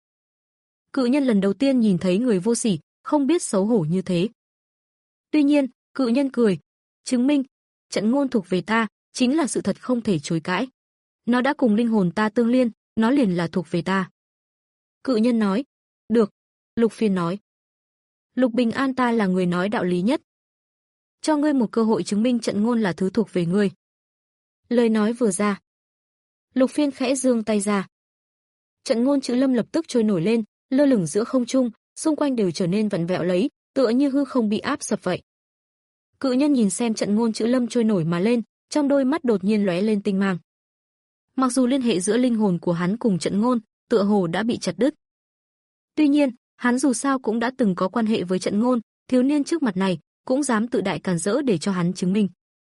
Cự nhân lần đầu tiên nhìn thấy người vô sỉ, không biết xấu hổ như thế. Tuy nhiên, cự nhân cười, chứng minh, trận ngôn thuộc về ta, chính là sự thật không thể chối cãi. Nó đã cùng linh hồn ta tương liên, nó liền là thuộc về ta. Cự nhân nói, được, Lục Phiên nói. Lục Bình An ta là người nói đạo lý nhất. Cho ngươi một cơ hội chứng minh trận ngôn là thứ thuộc về ngươi. Lời nói vừa ra. Lục Phiên khẽ giương tay ra. Trận ngôn chữ lâm lập tức trôi nổi lên, lơ lửng giữa không trung, xung quanh đều trở nên vặn vẹo lấy, tựa như hư không bị áp sập vậy. Cự nhân nhìn xem trận ngôn chữ lâm trôi nổi mà lên, trong đôi mắt đột nhiên lóe lên tinh mang. Mặc dù liên hệ giữa linh hồn của hắn cùng trận ngôn, tựa hồ đã bị chặt đứt. Tuy nhiên, hắn dù sao cũng đã từng có quan hệ với trận ngôn, thiếu niên trước mặt này cũng dám tự đại càn rỡ để cho hắn chứng minh.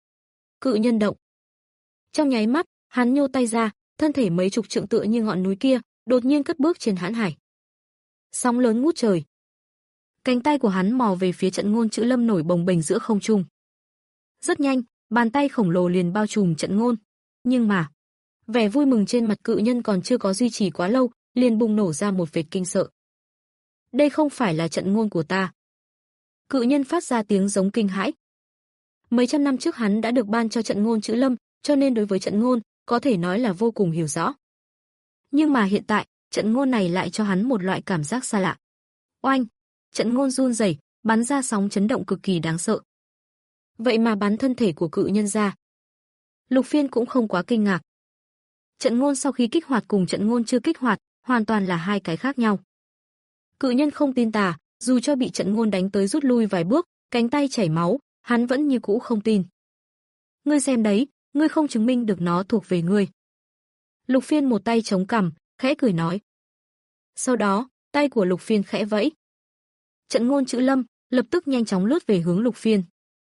Cự nhân động. Trong nháy mắt, hắn nhô tay ra, thân thể mấy chục trượng tựa như ngọn núi kia, đột nhiên cất bước trên hãn hải. Sóng lớn ngút trời. Cánh tay của hắn mò về phía trận ngôn chữ lâm nổi bồng bềnh giữa không trung. Rất nhanh, bàn tay khổng lồ liền bao trùm trận ngôn. Nhưng mà, vẻ vui mừng trên mặt cự nhân còn chưa có duy trì quá lâu, liền bùng nổ ra một vệt kinh sợ. Đây không phải là trận ngôn của ta. Cự nhân phát ra tiếng giống kinh hãi. Mấy trăm năm trước hắn đã được ban cho trận ngôn chữ lâm, cho nên đối với trận ngôn, có thể nói là vô cùng hiểu rõ. Nhưng mà hiện tại, trận ngôn này lại cho hắn một loại cảm giác xa lạ. Oanh! Trận ngôn run rẩy, bắn ra sóng chấn động cực kỳ đáng sợ. Vậy mà bắn thân thể của cự nhân ra. Lục Phiên cũng không quá kinh ngạc. Trận ngôn sau khi kích hoạt cùng trận ngôn chưa kích hoạt, hoàn toàn là hai cái khác nhau. Cự nhân không tin tà, dù cho bị trận ngôn đánh tới rút lui vài bước, cánh tay chảy máu, hắn vẫn như cũ không tin. Ngươi xem đấy, ngươi không chứng minh được nó thuộc về ngươi. Lục Phiên một tay chống cằm, khẽ cười nói. Sau đó, tay của Lục Phiên khẽ vẫy. Trận ngôn chữ lâm lập tức nhanh chóng lướt về hướng Lục Phiên.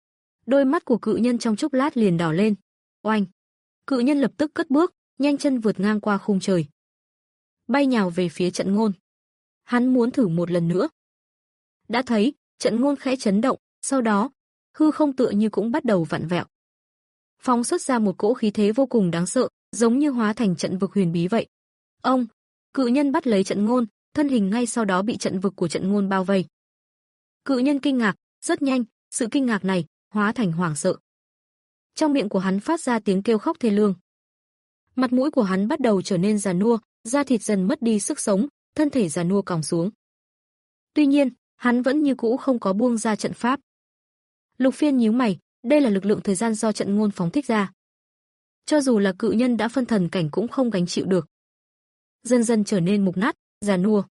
Đôi mắt của cự nhân trong chốc lát liền đỏ lên. Oanh! Cự nhân lập tức cất bước, nhanh chân vượt ngang qua khung trời, bay nhào về phía trận ngôn. Hắn muốn thử một lần nữa. Đã thấy, trận ngôn khẽ chấn động, sau đó, hư không tựa như cũng bắt đầu vặn vẹo. Phóng xuất ra một cỗ khí thế vô cùng đáng sợ, giống như hóa thành trận vực huyền bí vậy. Ông, cự nhân bắt lấy trận ngôn, thân hình ngay sau đó bị trận vực của trận ngôn bao vây. Cự nhân kinh ngạc, rất nhanh, sự kinh ngạc này hóa thành hoảng sợ. Trong miệng của hắn phát ra tiếng kêu khóc thê lương. Mặt mũi của hắn bắt đầu trở nên già nua, da thịt dần mất đi sức sống, thân thể già nua còng xuống. Tuy nhiên, hắn vẫn như cũ không có buông ra trận pháp. Lục Phiên nhíu mày, đây là lực lượng thời gian do trận ngôn phóng thích ra. Cho dù là cự nhân đã phân thần cảnh cũng không gánh chịu được. Dần dần trở nên mục nát, già nua.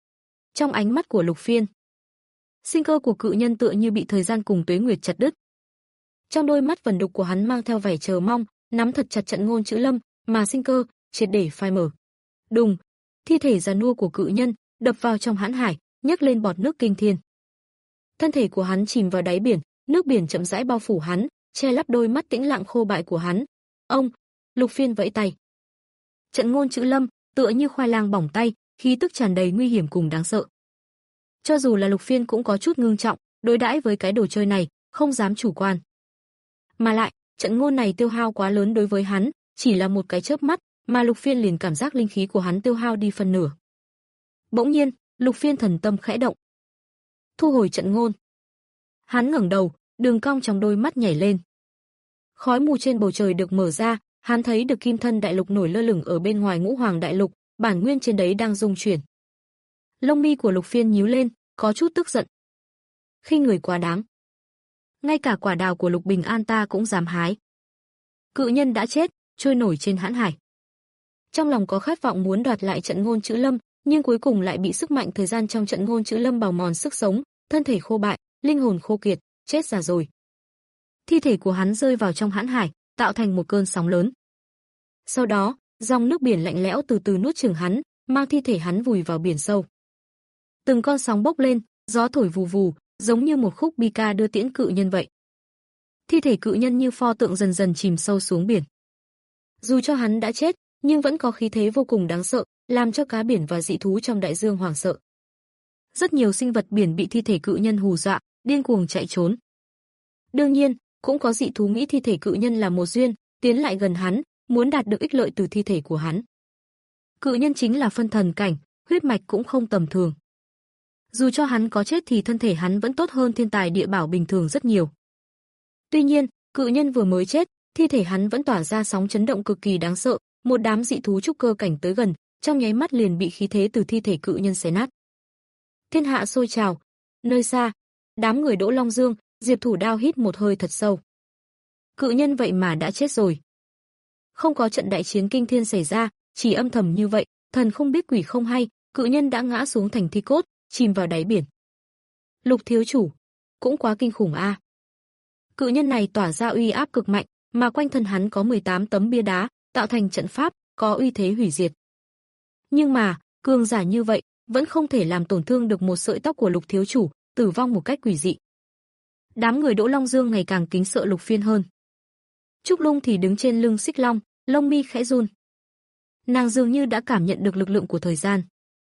Trong ánh mắt của Lục Phiên, sinh cơ của cự nhân tựa như bị thời gian cùng tuế nguyệt chặt đứt. Trong đôi mắt vẩn đục của hắn mang theo vẻ chờ mong, nắm thật chặt trận ngôn chữ lâm, mà sinh cơ triệt để phai mờ. Đùng, thi thể già nua của cự nhân đập vào trong hãn hải, nhấc lên bọt nước kinh thiên. Thân thể của hắn chìm vào đáy biển, nước biển chậm rãi bao phủ hắn, che lấp đôi mắt tĩnh lặng khô bại của hắn. Ông, Lục Phiên vẫy tay. Trận ngôn chữ lâm tựa như khoai lang bỏng tay, khí tức tràn đầy nguy hiểm cùng đáng sợ. Cho dù là Lục Phiên cũng có chút ngưng trọng, đối đãi với cái đồ chơi này, không dám chủ quan. Mà lại, trận ngôn này tiêu hao quá lớn đối với hắn, chỉ là một cái chớp mắt, mà Lục Phiên liền cảm giác linh khí của hắn tiêu hao đi phần nửa. Bỗng nhiên, Lục Phiên thần tâm khẽ động. Thu hồi trận ngôn. Hắn ngẩng đầu, đường cong trong đôi mắt nhảy lên. Khói mù trên bầu trời được mở ra, hắn thấy được kim thân đại lục nổi lơ lửng ở bên ngoài ngũ hoàng đại lục, bản nguyên trên đấy đang rung chuyển. Lông mi của Lục Phiên nhíu lên, có chút tức giận. Khinh người quá đáng. Ngay cả quả đào của Lục Bình An ta cũng dám hái. Cự nhân đã chết, trôi nổi trên hãn hải. Trong lòng có khát vọng muốn đoạt lại trận ngôn chữ lâm, nhưng cuối cùng lại bị sức mạnh thời gian trong trận ngôn chữ lâm bào mòn sức sống, thân thể khô bại, linh hồn khô kiệt, chết già rồi. Thi thể của hắn rơi vào trong hãn hải, tạo thành một cơn sóng lớn. Sau đó, dòng nước biển lạnh lẽo từ từ nuốt chửng hắn, mang thi thể hắn vùi vào biển sâu. Từng con sóng bốc lên, gió thổi vù vù, giống như một khúc bi ca đưa tiễn cự nhân vậy. Thi thể cự nhân như pho tượng dần dần chìm sâu xuống biển. Dù cho hắn đã chết, nhưng vẫn có khí thế vô cùng đáng sợ, làm cho cá biển và dị thú trong đại dương hoảng sợ. Rất nhiều sinh vật biển bị thi thể cự nhân hù dọa, điên cuồng chạy trốn. Đương nhiên, cũng có dị thú nghĩ thi thể cự nhân là một duyên, tiến lại gần hắn, muốn đạt được ích lợi từ thi thể của hắn. Cự nhân chính là phân thần cảnh, huyết mạch cũng không tầm thường. Dù cho hắn có chết thì thân thể hắn vẫn tốt hơn thiên tài địa bảo bình thường rất nhiều. Tuy nhiên, cự nhân vừa mới chết, thi thể hắn vẫn tỏa ra sóng chấn động cực kỳ đáng sợ, một đám dị thú trúc cơ cảnh tới gần, trong nháy mắt liền bị khí thế từ thi thể cự nhân xé nát. Thiên hạ sôi trào, nơi xa, đám người Đỗ Long Dương, Diệp Thủ Đao hít một hơi thật sâu. Cự nhân vậy mà đã chết rồi. Không có trận đại chiến kinh thiên xảy ra, chỉ âm thầm như vậy, thần không biết quỷ không hay, cự nhân đã ngã xuống thành thi cốt, chìm vào đáy biển. Lục thiếu chủ, cũng quá kinh khủng a. Cự nhân này tỏa ra uy áp cực mạnh, mà quanh thân hắn có mười tám tấm bia đá, tạo thành trận pháp, có uy thế hủy diệt. Nhưng mà, cường giả như vậy, vẫn không thể làm tổn thương được một sợi tóc của Lục thiếu chủ, tử vong một cách quỷ dị. Đám người Đỗ Long Dương ngày càng kính sợ Lục Phiên hơn. Trúc Lung thì đứng trên lưng Xích Long, lông mi khẽ run. Nàng dường như đã cảm nhận được lực lượng của thời gian.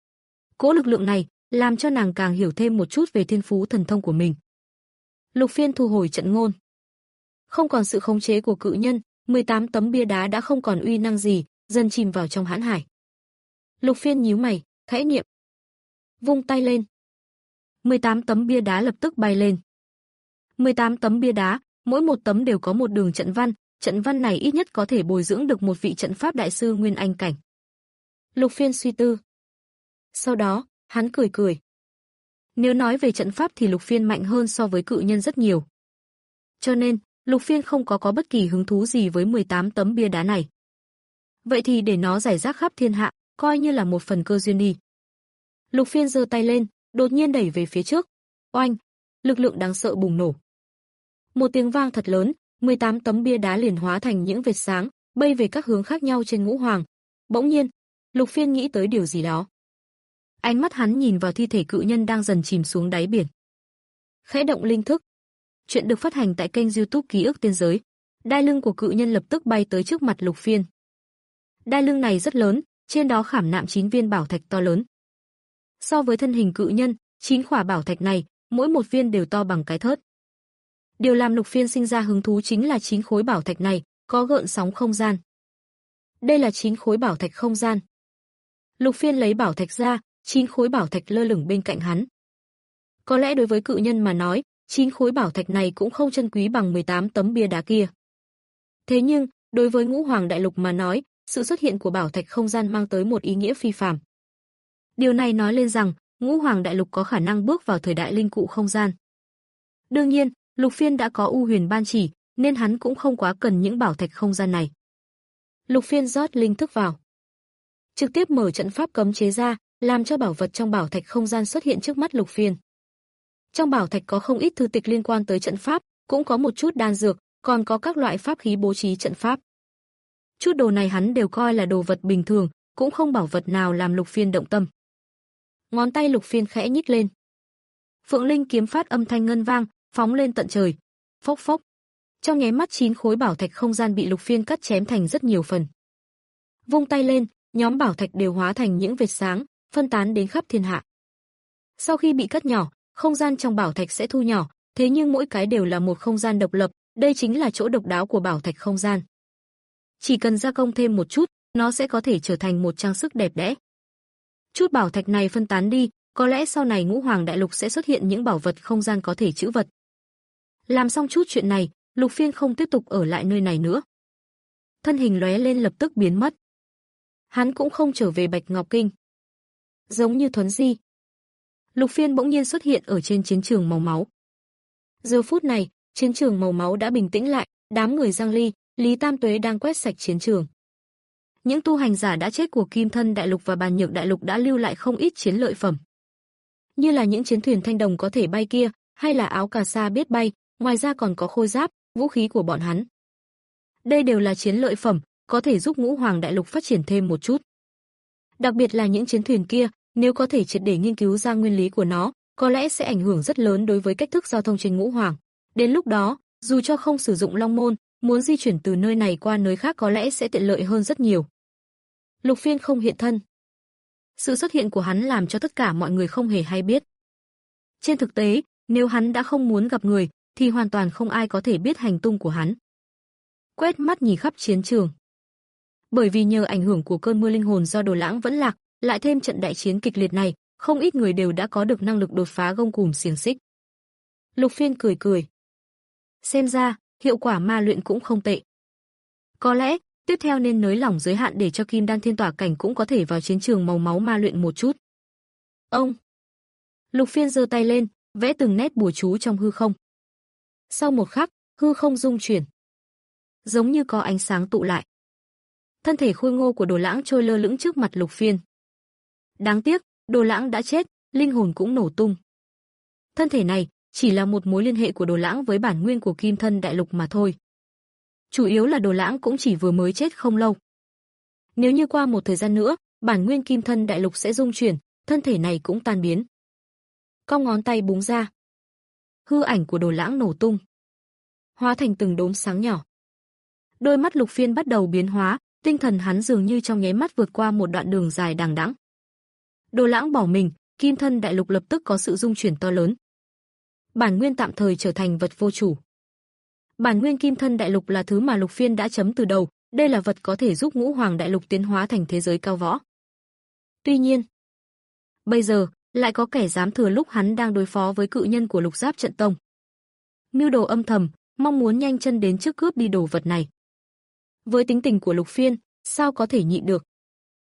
Cỗ lực lượng này làm cho nàng càng hiểu thêm một chút về thiên phú thần thông của mình. Lục Phiên thu hồi trận ngôn. Không còn sự khống chế của cự nhân, mười tám tấm bia đá đã không còn uy năng gì, dần chìm vào trong hãn hải. Lục Phiên nhíu mày, khẽ niệm. Vung tay lên. mười tám tấm bia đá lập tức bay lên. mười tám tấm bia đá, mỗi một tấm đều có một đường trận văn, trận văn này ít nhất có thể bồi dưỡng được một vị trận pháp đại sư nguyên anh cảnh. Lục Phiên suy tư. Sau đó, hắn cười cười. Nếu nói về trận pháp thì Lục Phiên mạnh hơn so với cự nhân rất nhiều. Cho nên, Lục Phiên không có có bất kỳ hứng thú gì với mười tám tấm bia đá này. Vậy thì để nó rải rác khắp thiên hạ, coi như là một phần cơ duyên đi. Lục Phiên giơ tay lên, đột nhiên đẩy về phía trước. Oanh, lực lượng đáng sợ bùng nổ. Một tiếng vang thật lớn, mười tám tấm bia đá liền hóa thành những vệt sáng, bay về các hướng khác nhau trên ngũ hoàng. Bỗng nhiên, Lục Phiên nghĩ tới điều gì đó. Ánh mắt hắn nhìn vào thi thể cự nhân đang dần chìm xuống đáy biển. Khẽ động linh thức. Chuyện được phát hành tại kênh YouTube Ký ức Tiên giới. Đai lưng của cự nhân lập tức bay tới trước mặt Lục Phiên. Đai lưng này rất lớn, trên đó khảm nạm chín viên bảo thạch to lớn. So với thân hình cự nhân, chín khỏa bảo thạch này, mỗi một viên đều to bằng cái thớt. Điều làm Lục Phiên sinh ra hứng thú chính là chín khối bảo thạch này, có gợn sóng không gian. Đây là chín khối bảo thạch không gian. Lục Phiên lấy bảo thạch ra, chín khối bảo thạch lơ lửng bên cạnh hắn. Có lẽ đối với cự nhân mà nói, chín khối bảo thạch này cũng không chân quý bằng mười tám tấm bia đá kia. Thế nhưng, đối với Ngũ Hoàng Đại Lục mà nói, sự xuất hiện của bảo thạch không gian mang tới một ý nghĩa phi phàm. Điều này nói lên rằng, Ngũ Hoàng Đại Lục có khả năng bước vào thời đại linh cụ không gian. Đương nhiên, Lục Phiên đã có U Huyền Ban Chỉ, nên hắn cũng không quá cần những bảo thạch không gian này. Lục Phiên rót linh thức vào, trực tiếp mở trận pháp cấm chế ra, làm cho bảo vật trong bảo thạch không gian xuất hiện trước mắt Lục Phiên. Trong bảo thạch có không ít thư tịch liên quan tới trận pháp, cũng có một chút đan dược, còn có các loại pháp khí bố trí trận pháp. Chút đồ này hắn đều coi là đồ vật bình thường, cũng không bảo vật nào làm Lục Phiên động tâm. Ngón tay Lục Phiên khẽ nhích lên. Phượng Linh kiếm phát âm thanh ngân vang, phóng lên tận trời. Phốc phốc. Trong nháy mắt chín khối bảo thạch không gian bị Lục Phiên cắt chém thành rất nhiều phần. Vung tay lên, nhóm bảo thạch đều hóa thành những vệt sáng, phân tán đến khắp thiên hạ. Sau khi bị cắt nhỏ, không gian trong bảo thạch sẽ thu nhỏ, thế nhưng mỗi cái đều là một không gian độc lập, đây chính là chỗ độc đáo của bảo thạch không gian. Chỉ cần gia công thêm một chút, nó sẽ có thể trở thành một trang sức đẹp đẽ. Chút bảo thạch này phân tán đi, có lẽ sau này Ngũ Hoàng Đại Lục sẽ xuất hiện những bảo vật không gian có thể trữ vật. Làm xong chút chuyện này, Lục Phiên không tiếp tục ở lại nơi này nữa. Thân hình lóe lên lập tức biến mất. Hắn cũng không trở về Bạch Ngọc Kinh. Giống như thuấn di, Lục Phiên bỗng nhiên xuất hiện ở trên chiến trường màu máu. Giờ phút này, chiến trường màu máu đã bình tĩnh lại, đám người Giang Ly, Lý Tam Tuế đang quét sạch chiến trường. Những tu hành giả đã chết của Kim Thân Đại Lục và Bàn Nhược Đại Lục đã lưu lại không ít chiến lợi phẩm. Như là những chiến thuyền thanh đồng có thể bay kia, hay là áo cà sa biết bay, ngoài ra còn có khôi giáp, vũ khí của bọn hắn. Đây đều là chiến lợi phẩm, có thể giúp Ngũ Hoàng Đại Lục phát triển thêm một chút. Đặc biệt là những chiến thuyền kia, nếu có thể triệt để nghiên cứu ra nguyên lý của nó, có lẽ sẽ ảnh hưởng rất lớn đối với cách thức giao thông trên Ngũ Hoàng. Đến lúc đó, dù cho không sử dụng Long Môn, muốn di chuyển từ nơi này qua nơi khác có lẽ sẽ tiện lợi hơn rất nhiều. Lục Phiên không hiện thân. Sự xuất hiện của hắn làm cho tất cả mọi người không hề hay biết. Trên thực tế, nếu hắn đã không muốn gặp người, thì hoàn toàn không ai có thể biết hành tung của hắn. Quét mắt nhìn khắp chiến trường. Bởi vì nhờ ảnh hưởng của cơn mưa linh hồn do Đồ Lãng vẫn lạc, lại thêm trận đại chiến kịch liệt này, không ít người đều đã có được năng lực đột phá gông cùm xiềng xích. Lục Phiên cười cười. Xem ra, hiệu quả ma luyện cũng không tệ. Có lẽ, tiếp theo nên nới lỏng giới hạn để cho Kim Đan Thiên Tỏa Cảnh cũng có thể vào chiến trường màu máu ma luyện một chút. Ông! Lục Phiên giơ tay lên, vẽ từng nét bùa chú trong hư không. Sau một khắc, hư không rung chuyển. Giống như có ánh sáng tụ lại. Thân thể khôi ngô của Đồ Lãng trôi lơ lửng trước mặt Lục Phiên. Đáng tiếc, Đồ Lãng đã chết, linh hồn cũng nổ tung. Thân thể này chỉ là một mối liên hệ của Đồ Lãng với bản nguyên của Kim Thân Đại Lục mà thôi. Chủ yếu là Đồ Lãng cũng chỉ vừa mới chết không lâu. Nếu như qua một thời gian nữa, bản nguyên Kim Thân Đại Lục sẽ rung chuyển, thân thể này cũng tan biến. Cong ngón tay búng ra. Hư ảnh của Đồ Lãng nổ tung, hóa thành từng đốm sáng nhỏ. Đôi mắt Lục Phiên bắt đầu biến hóa, tinh thần hắn dường như trong nháy mắt vượt qua một đoạn đường dài đằng đẵng. Đồ Lãng bỏ mình, Kim Thân Đại Lục lập tức có sự rung chuyển to lớn. Bản nguyên tạm thời trở thành vật vô chủ. Bản nguyên Kim Thân Đại Lục là thứ mà Lục Phiên đã chấm từ đầu, đây là vật có thể giúp Ngũ Hoàng Đại Lục tiến hóa thành thế giới cao võ. Tuy nhiên, bây giờ lại có kẻ dám thừa lúc hắn đang đối phó với cự nhân của Lục Giáp Trận Tông. Mưu đồ âm thầm, mong muốn nhanh chân đến trước cướp đi đồ vật này. Với tính tình của Lục Phiên, sao có thể nhịn được?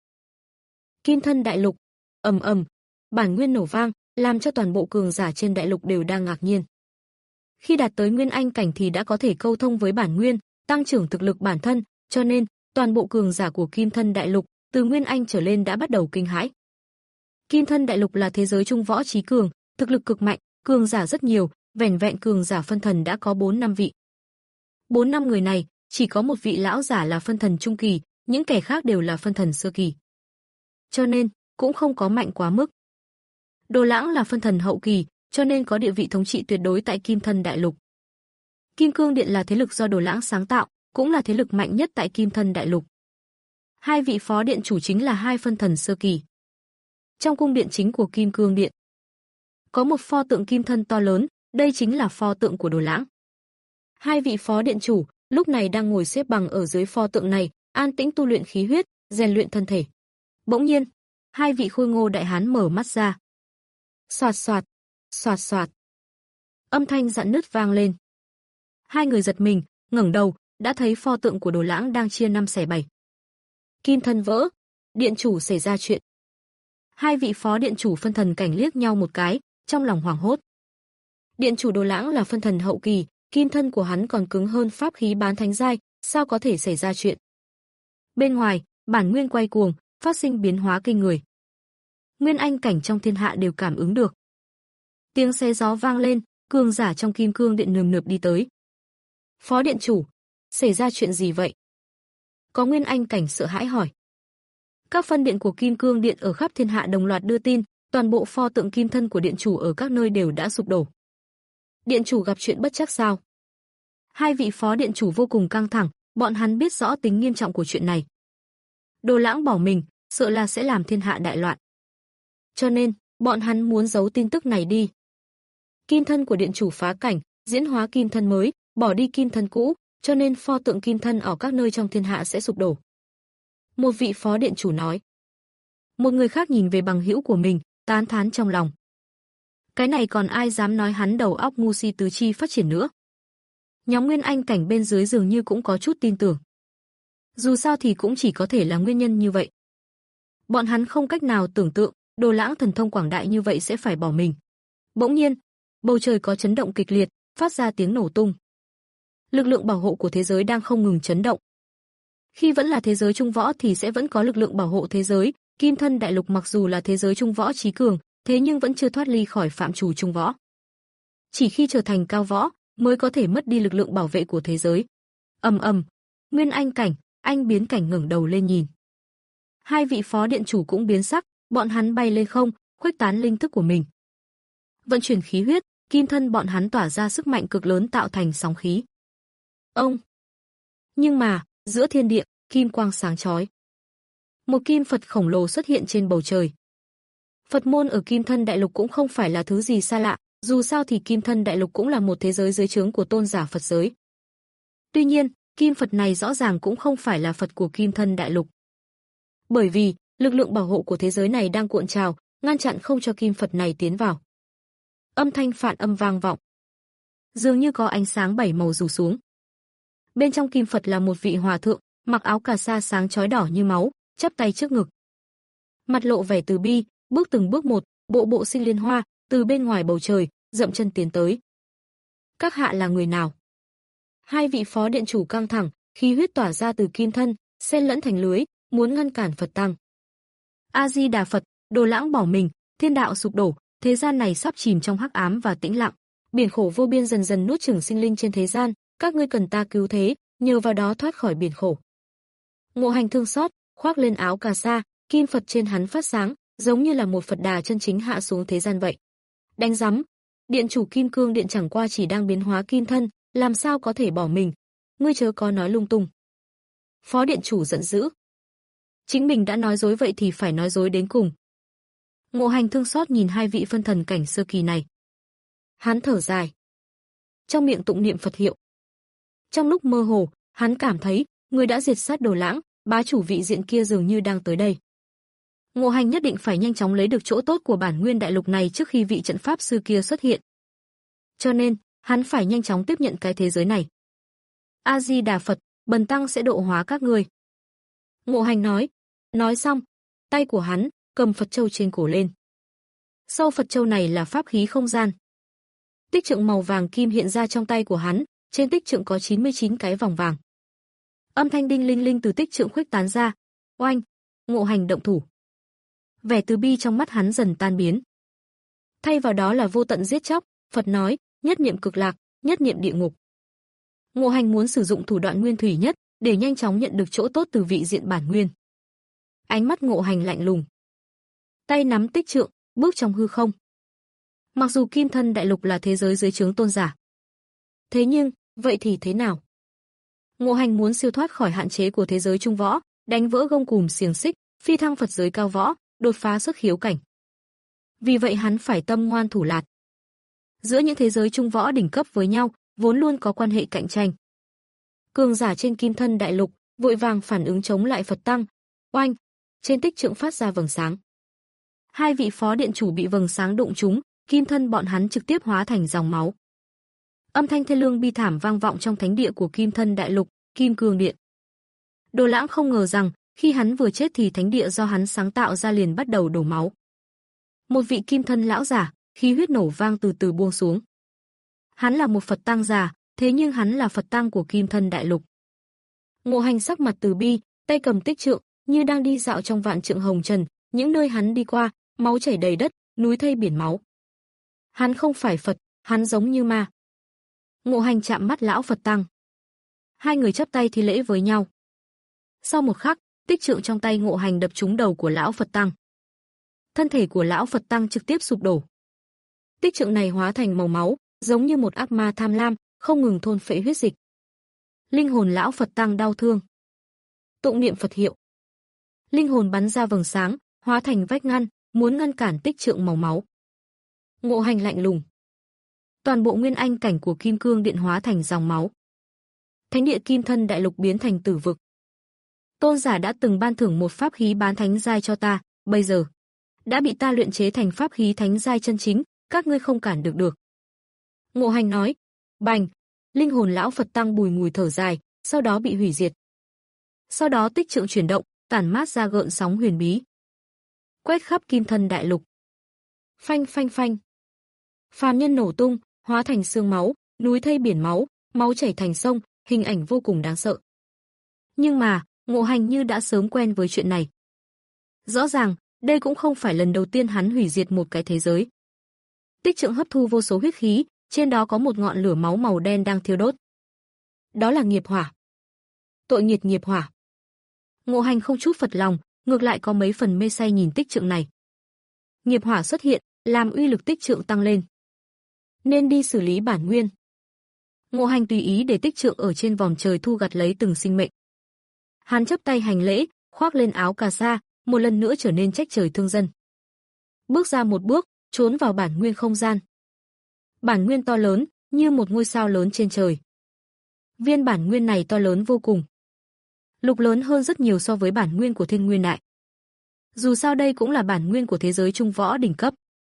Kim Thân Đại Lục, ầm ầm, bản nguyên nổ vang, làm cho toàn bộ cường giả trên đại lục đều đang ngạc nhiên. Khi đạt tới nguyên anh cảnh thì đã có thể câu thông với bản nguyên, tăng trưởng thực lực bản thân, cho nên toàn bộ cường giả của Kim Thân Đại Lục, từ nguyên anh trở lên đã bắt đầu kinh hãi. Kim Thân Đại Lục là thế giới trung võ trí cường, thực lực cực mạnh, cường giả rất nhiều, vẻn vẹn cường giả phân thần đã có bốn năm vị. Bốn năm người này, chỉ có một vị lão giả là phân thần trung kỳ, những kẻ khác đều là phân thần sơ kỳ. Cho nên, cũng không có mạnh quá mức. Đồ Lãng là phân thần hậu kỳ, cho nên có địa vị thống trị tuyệt đối tại Kim Thân Đại Lục. Kim Cương Điện là thế lực do Đồ Lãng sáng tạo, cũng là thế lực mạnh nhất tại Kim Thân Đại Lục. Hai vị phó điện chủ chính là hai phân thần sơ kỳ. Trong cung điện chính của Kim Cương Điện, có một pho tượng kim thân to lớn, đây chính là pho tượng của Đồ Lãng. Hai vị phó điện chủ lúc này đang ngồi xếp bằng ở dưới pho tượng này, an tĩnh tu luyện khí huyết, rèn luyện thân thể. Bỗng nhiên, hai vị khôi ngô đại hán mở mắt ra. Xoạt xoạt, xoạt xoạt. Âm thanh rạn nứt vang lên. Hai người giật mình, ngẩng đầu, đã thấy pho tượng của Đồ Lãng đang chia năm xẻ bảy. Kim thân vỡ, điện chủ xảy ra chuyện. Hai vị phó điện chủ phân thần cảnh liếc nhau một cái, trong lòng hoảng hốt. Điện chủ Đồ Lãng là phân thần hậu kỳ, kim thân của hắn còn cứng hơn pháp khí bán thánh giai, sao có thể xảy ra chuyện? Bên ngoài, bản nguyên quay cuồng, phát sinh biến hóa kinh người. Nguyên anh cảnh trong thiên hạ đều cảm ứng được. Tiếng xé gió vang lên, cường giả trong Kim Cương Điện nườm nượp đi tới. Phó điện chủ, xảy ra chuyện gì vậy? Có nguyên anh cảnh sợ hãi hỏi. Các phân điện của Kim Cương Điện ở khắp thiên hạ đồng loạt đưa tin, toàn bộ pho tượng kim thân của điện chủ ở các nơi đều đã sụp đổ. Điện chủ gặp chuyện bất trắc sao? Hai vị phó điện chủ vô cùng căng thẳng, bọn hắn biết rõ tính nghiêm trọng của chuyện này. Đồ Lãng bỏ mình, sợ là sẽ làm thiên hạ đại loạn. Cho nên, bọn hắn muốn giấu tin tức này đi. Kim thân của điện chủ phá cảnh, diễn hóa kim thân mới, bỏ đi kim thân cũ, cho nên pho tượng kim thân ở các nơi trong thiên hạ sẽ sụp đổ. Một vị phó điện chủ nói. Một người khác nhìn về bằng hữu của mình, tán thán trong lòng. Cái này còn ai dám nói hắn đầu óc ngu si tứ chi phát triển nữa. Nhóm nguyên anh cảnh bên dưới dường như cũng có chút tin tưởng. Dù sao thì cũng chỉ có thể là nguyên nhân như vậy. Bọn hắn không cách nào tưởng tượng, Đồ Lãng thần thông quảng đại như vậy sẽ phải bỏ mình. Bỗng nhiên, bầu trời có chấn động kịch liệt, phát ra tiếng nổ tung. Lực lượng bảo hộ của thế giới đang không ngừng chấn động. Khi vẫn là thế giới trung võ thì sẽ vẫn có lực lượng bảo hộ thế giới, Kim Thân Đại Lục mặc dù là thế giới trung võ trí cường, thế nhưng vẫn chưa thoát ly khỏi phạm trù trung võ. Chỉ khi trở thành cao võ, mới có thể mất đi lực lượng bảo vệ của thế giới. Ầm ầm, nguyên anh cảnh, anh biến cảnh ngẩng đầu lên nhìn. Hai vị phó điện chủ cũng biến sắc, bọn hắn bay lên không, khuếch tán linh thức của mình. Vận chuyển khí huyết, kim thân bọn hắn tỏa ra sức mạnh cực lớn tạo thành sóng khí. Ông. Nhưng mà, giữa thiên địa, kim quang sáng chói. Một kim Phật khổng lồ xuất hiện trên bầu trời. Phật môn ở Kim Thân Đại Lục cũng không phải là thứ gì xa lạ, dù sao thì Kim Thân Đại Lục cũng là một thế giới dưới trướng của tôn giả Phật giới. Tuy nhiên, kim Phật này rõ ràng cũng không phải là Phật của Kim Thân Đại Lục. Bởi vì, lực lượng bảo hộ của thế giới này đang cuộn trào, ngăn chặn không cho kim Phật này tiến vào. Âm thanh phản âm vang vọng. Dường như có ánh sáng bảy màu rủ xuống. Bên trong kim Phật là một vị hòa thượng, mặc áo cà sa sáng chói đỏ như máu, chắp tay trước ngực. Mặt lộ vẻ từ bi, bước từng bước một, bộ bộ sinh liên hoa, từ bên ngoài bầu trời, dậm chân tiến tới. Các hạ là người nào? Hai vị phó điện chủ căng thẳng, khí huyết tỏa ra từ kim thân, xen lẫn thành lưới, muốn ngăn cản Phật tăng. A Di Đà Phật, Đồ Lãng bỏ mình, thiên đạo sụp đổ, thế gian này sắp chìm trong hắc ám và tĩnh lặng, biển khổ vô biên dần dần nuốt chửng sinh linh trên thế gian, các ngươi cần ta cứu thế, nhờ vào đó thoát khỏi biển khổ. Ngộ Hành thương xót, khoác lên áo cà sa, kim Phật trên hắn phát sáng, giống như là một Phật đà chân chính hạ xuống thế gian vậy. Đánh rắm, điện chủ Kim Cương Điện chẳng qua chỉ đang biến hóa kim thân, làm sao có thể bỏ mình, ngươi chớ có nói lung tung. Phó điện chủ giận dữ. Chính mình đã nói dối vậy thì phải nói dối đến cùng. Ngộ Hành thương xót nhìn hai vị phân thần cảnh sơ kỳ này. Hắn thở dài. Trong miệng tụng niệm Phật hiệu. Trong lúc mơ hồ, hắn cảm thấy, người đã diệt sát Đồ Lãng, bá chủ vị diện kia dường như đang tới đây. Ngộ Hành nhất định phải nhanh chóng lấy được chỗ tốt của bản nguyên đại lục này trước khi vị trận pháp sư kia xuất hiện. Cho nên, hắn phải nhanh chóng tiếp nhận cái thế giới này. A Di Đà Phật, bần tăng sẽ độ hóa các ngươi. Ngộ Hành nói. Nói xong, tay của hắn cầm Phật châu trên cổ lên. Sau Phật châu này là pháp khí không gian. Tích trượng màu vàng kim hiện ra trong tay của hắn, trên tích trượng có chín mươi chín cái vòng vàng. Âm thanh đinh linh linh từ tích trượng khuếch tán ra. Oanh, Ngộ Hành động thủ. Vẻ từ bi trong mắt hắn dần tan biến. Thay vào đó là vô tận giết chóc, Phật nói, nhất niệm cực lạc, nhất niệm địa ngục. Ngộ Hành muốn sử dụng thủ đoạn nguyên thủy nhất, để nhanh chóng nhận được chỗ tốt từ vị diện bản nguyên. Ánh mắt Ngộ Hành lạnh lùng. Tay nắm tích trượng, bước trong hư không. Mặc dù Kim Thân Đại Lục là thế giới dưới trướng tôn giả. Thế nhưng, vậy thì thế nào? Ngộ Hành muốn siêu thoát khỏi hạn chế của thế giới trung võ, đánh vỡ gông cùm xiềng xích, phi thăng Phật giới cao võ, đột phá xuất khiếu cảnh. Vì vậy hắn phải tâm ngoan thủ lạt. Giữa những thế giới trung võ đỉnh cấp với nhau, vốn luôn có quan hệ cạnh tranh. Cường giả trên Kim Thân Đại Lục vội vàng phản ứng chống lại Phật tăng. Oanh, trên tích trượng phát ra vầng sáng. Hai vị phó điện chủ bị vầng sáng đụng trúng, kim thân bọn hắn trực tiếp hóa thành dòng máu. Âm thanh thê lương bi thảm vang vọng trong thánh địa của Kim Thân Đại Lục, Kim Cương Điện. Đồ Lãng không ngờ rằng, khi hắn vừa chết thì thánh địa do hắn sáng tạo ra liền bắt đầu đổ máu. Một vị kim thân lão giả, khí huyết nổ vang từ từ buông xuống. Hắn là một Phật tăng già, thế nhưng hắn là Phật tăng của Kim Thân Đại Lục. Ngộ Hành sắc mặt từ bi, tay cầm tích trượng, như đang đi dạo trong vạn trượng hồng trần, những nơi hắn đi qua, máu chảy đầy đất, núi thây biển máu. Hắn không phải Phật, hắn giống như ma. Ngộ Hành chạm mắt lão Phật tăng. Hai người chắp tay thi lễ với nhau. Sau một khắc, tích trượng trong tay Ngộ Hành đập trúng đầu của lão Phật tăng. Thân thể của lão Phật tăng trực tiếp sụp đổ. Tích trượng này hóa thành màu máu, giống như một ác ma tham lam, không ngừng thôn phệ huyết dịch. Linh hồn lão Phật tăng đau thương. Tụng niệm Phật hiệu. Linh hồn bắn ra vầng sáng, hóa thành vách ngăn, muốn ngăn cản tích trượng màu máu. Ngộ Hành lạnh lùng. Toàn bộ nguyên anh cảnh của Kim Cương Điện hóa thành dòng máu. Thánh địa Kim Thân Đại Lục biến thành tử vực. Tôn giả đã từng ban thưởng một pháp khí bán thánh giai cho ta, bây giờ đã bị ta luyện chế thành pháp khí thánh giai chân chính, các ngươi không cản được được. Ngộ Hành nói. Bành, linh hồn lão Phật tăng bùi ngùi thở dài, sau đó bị hủy diệt. Sau đó tích trượng chuyển động, tản mát ra gợn sóng huyền bí, quét khắp Kim Thân Đại Lục. Phanh phanh phanh. Phàm nhân nổ tung, hóa thành xương máu, núi thây biển máu, máu chảy thành sông, hình ảnh vô cùng đáng sợ. Nhưng mà, Ngộ Hành như đã sớm quen với chuyện này. Rõ ràng, đây cũng không phải lần đầu tiên hắn hủy diệt một cái thế giới. Tích trượng hấp thu vô số huyết khí, trên đó có một ngọn lửa máu màu đen đang thiêu đốt. Đó là nghiệp hỏa. Tội nghiệt nghiệp hỏa. Ngộ Hành không chút phật lòng, ngược lại có mấy phần mê say nhìn tích trượng này. Nghiệp hỏa xuất hiện, làm uy lực tích trượng tăng lên. nên đi xử lý bản nguyên. Ngộ Hành tùy ý để tích trượng ở trên vòm trời thu gặt lấy từng sinh mệnh. Hắn chắp tay hành lễ, khoác lên áo cà sa, một lần nữa trở nên trách trời thương dân. Bước ra một bước, trốn vào bản nguyên không gian. Bản nguyên to lớn, như một ngôi sao lớn trên trời. Viên bản nguyên này to lớn vô cùng. Lục lớn hơn rất nhiều so với bản nguyên của Thiên Nguyên Đại. Dù sao đây cũng là bản nguyên của thế giới trung võ đỉnh cấp.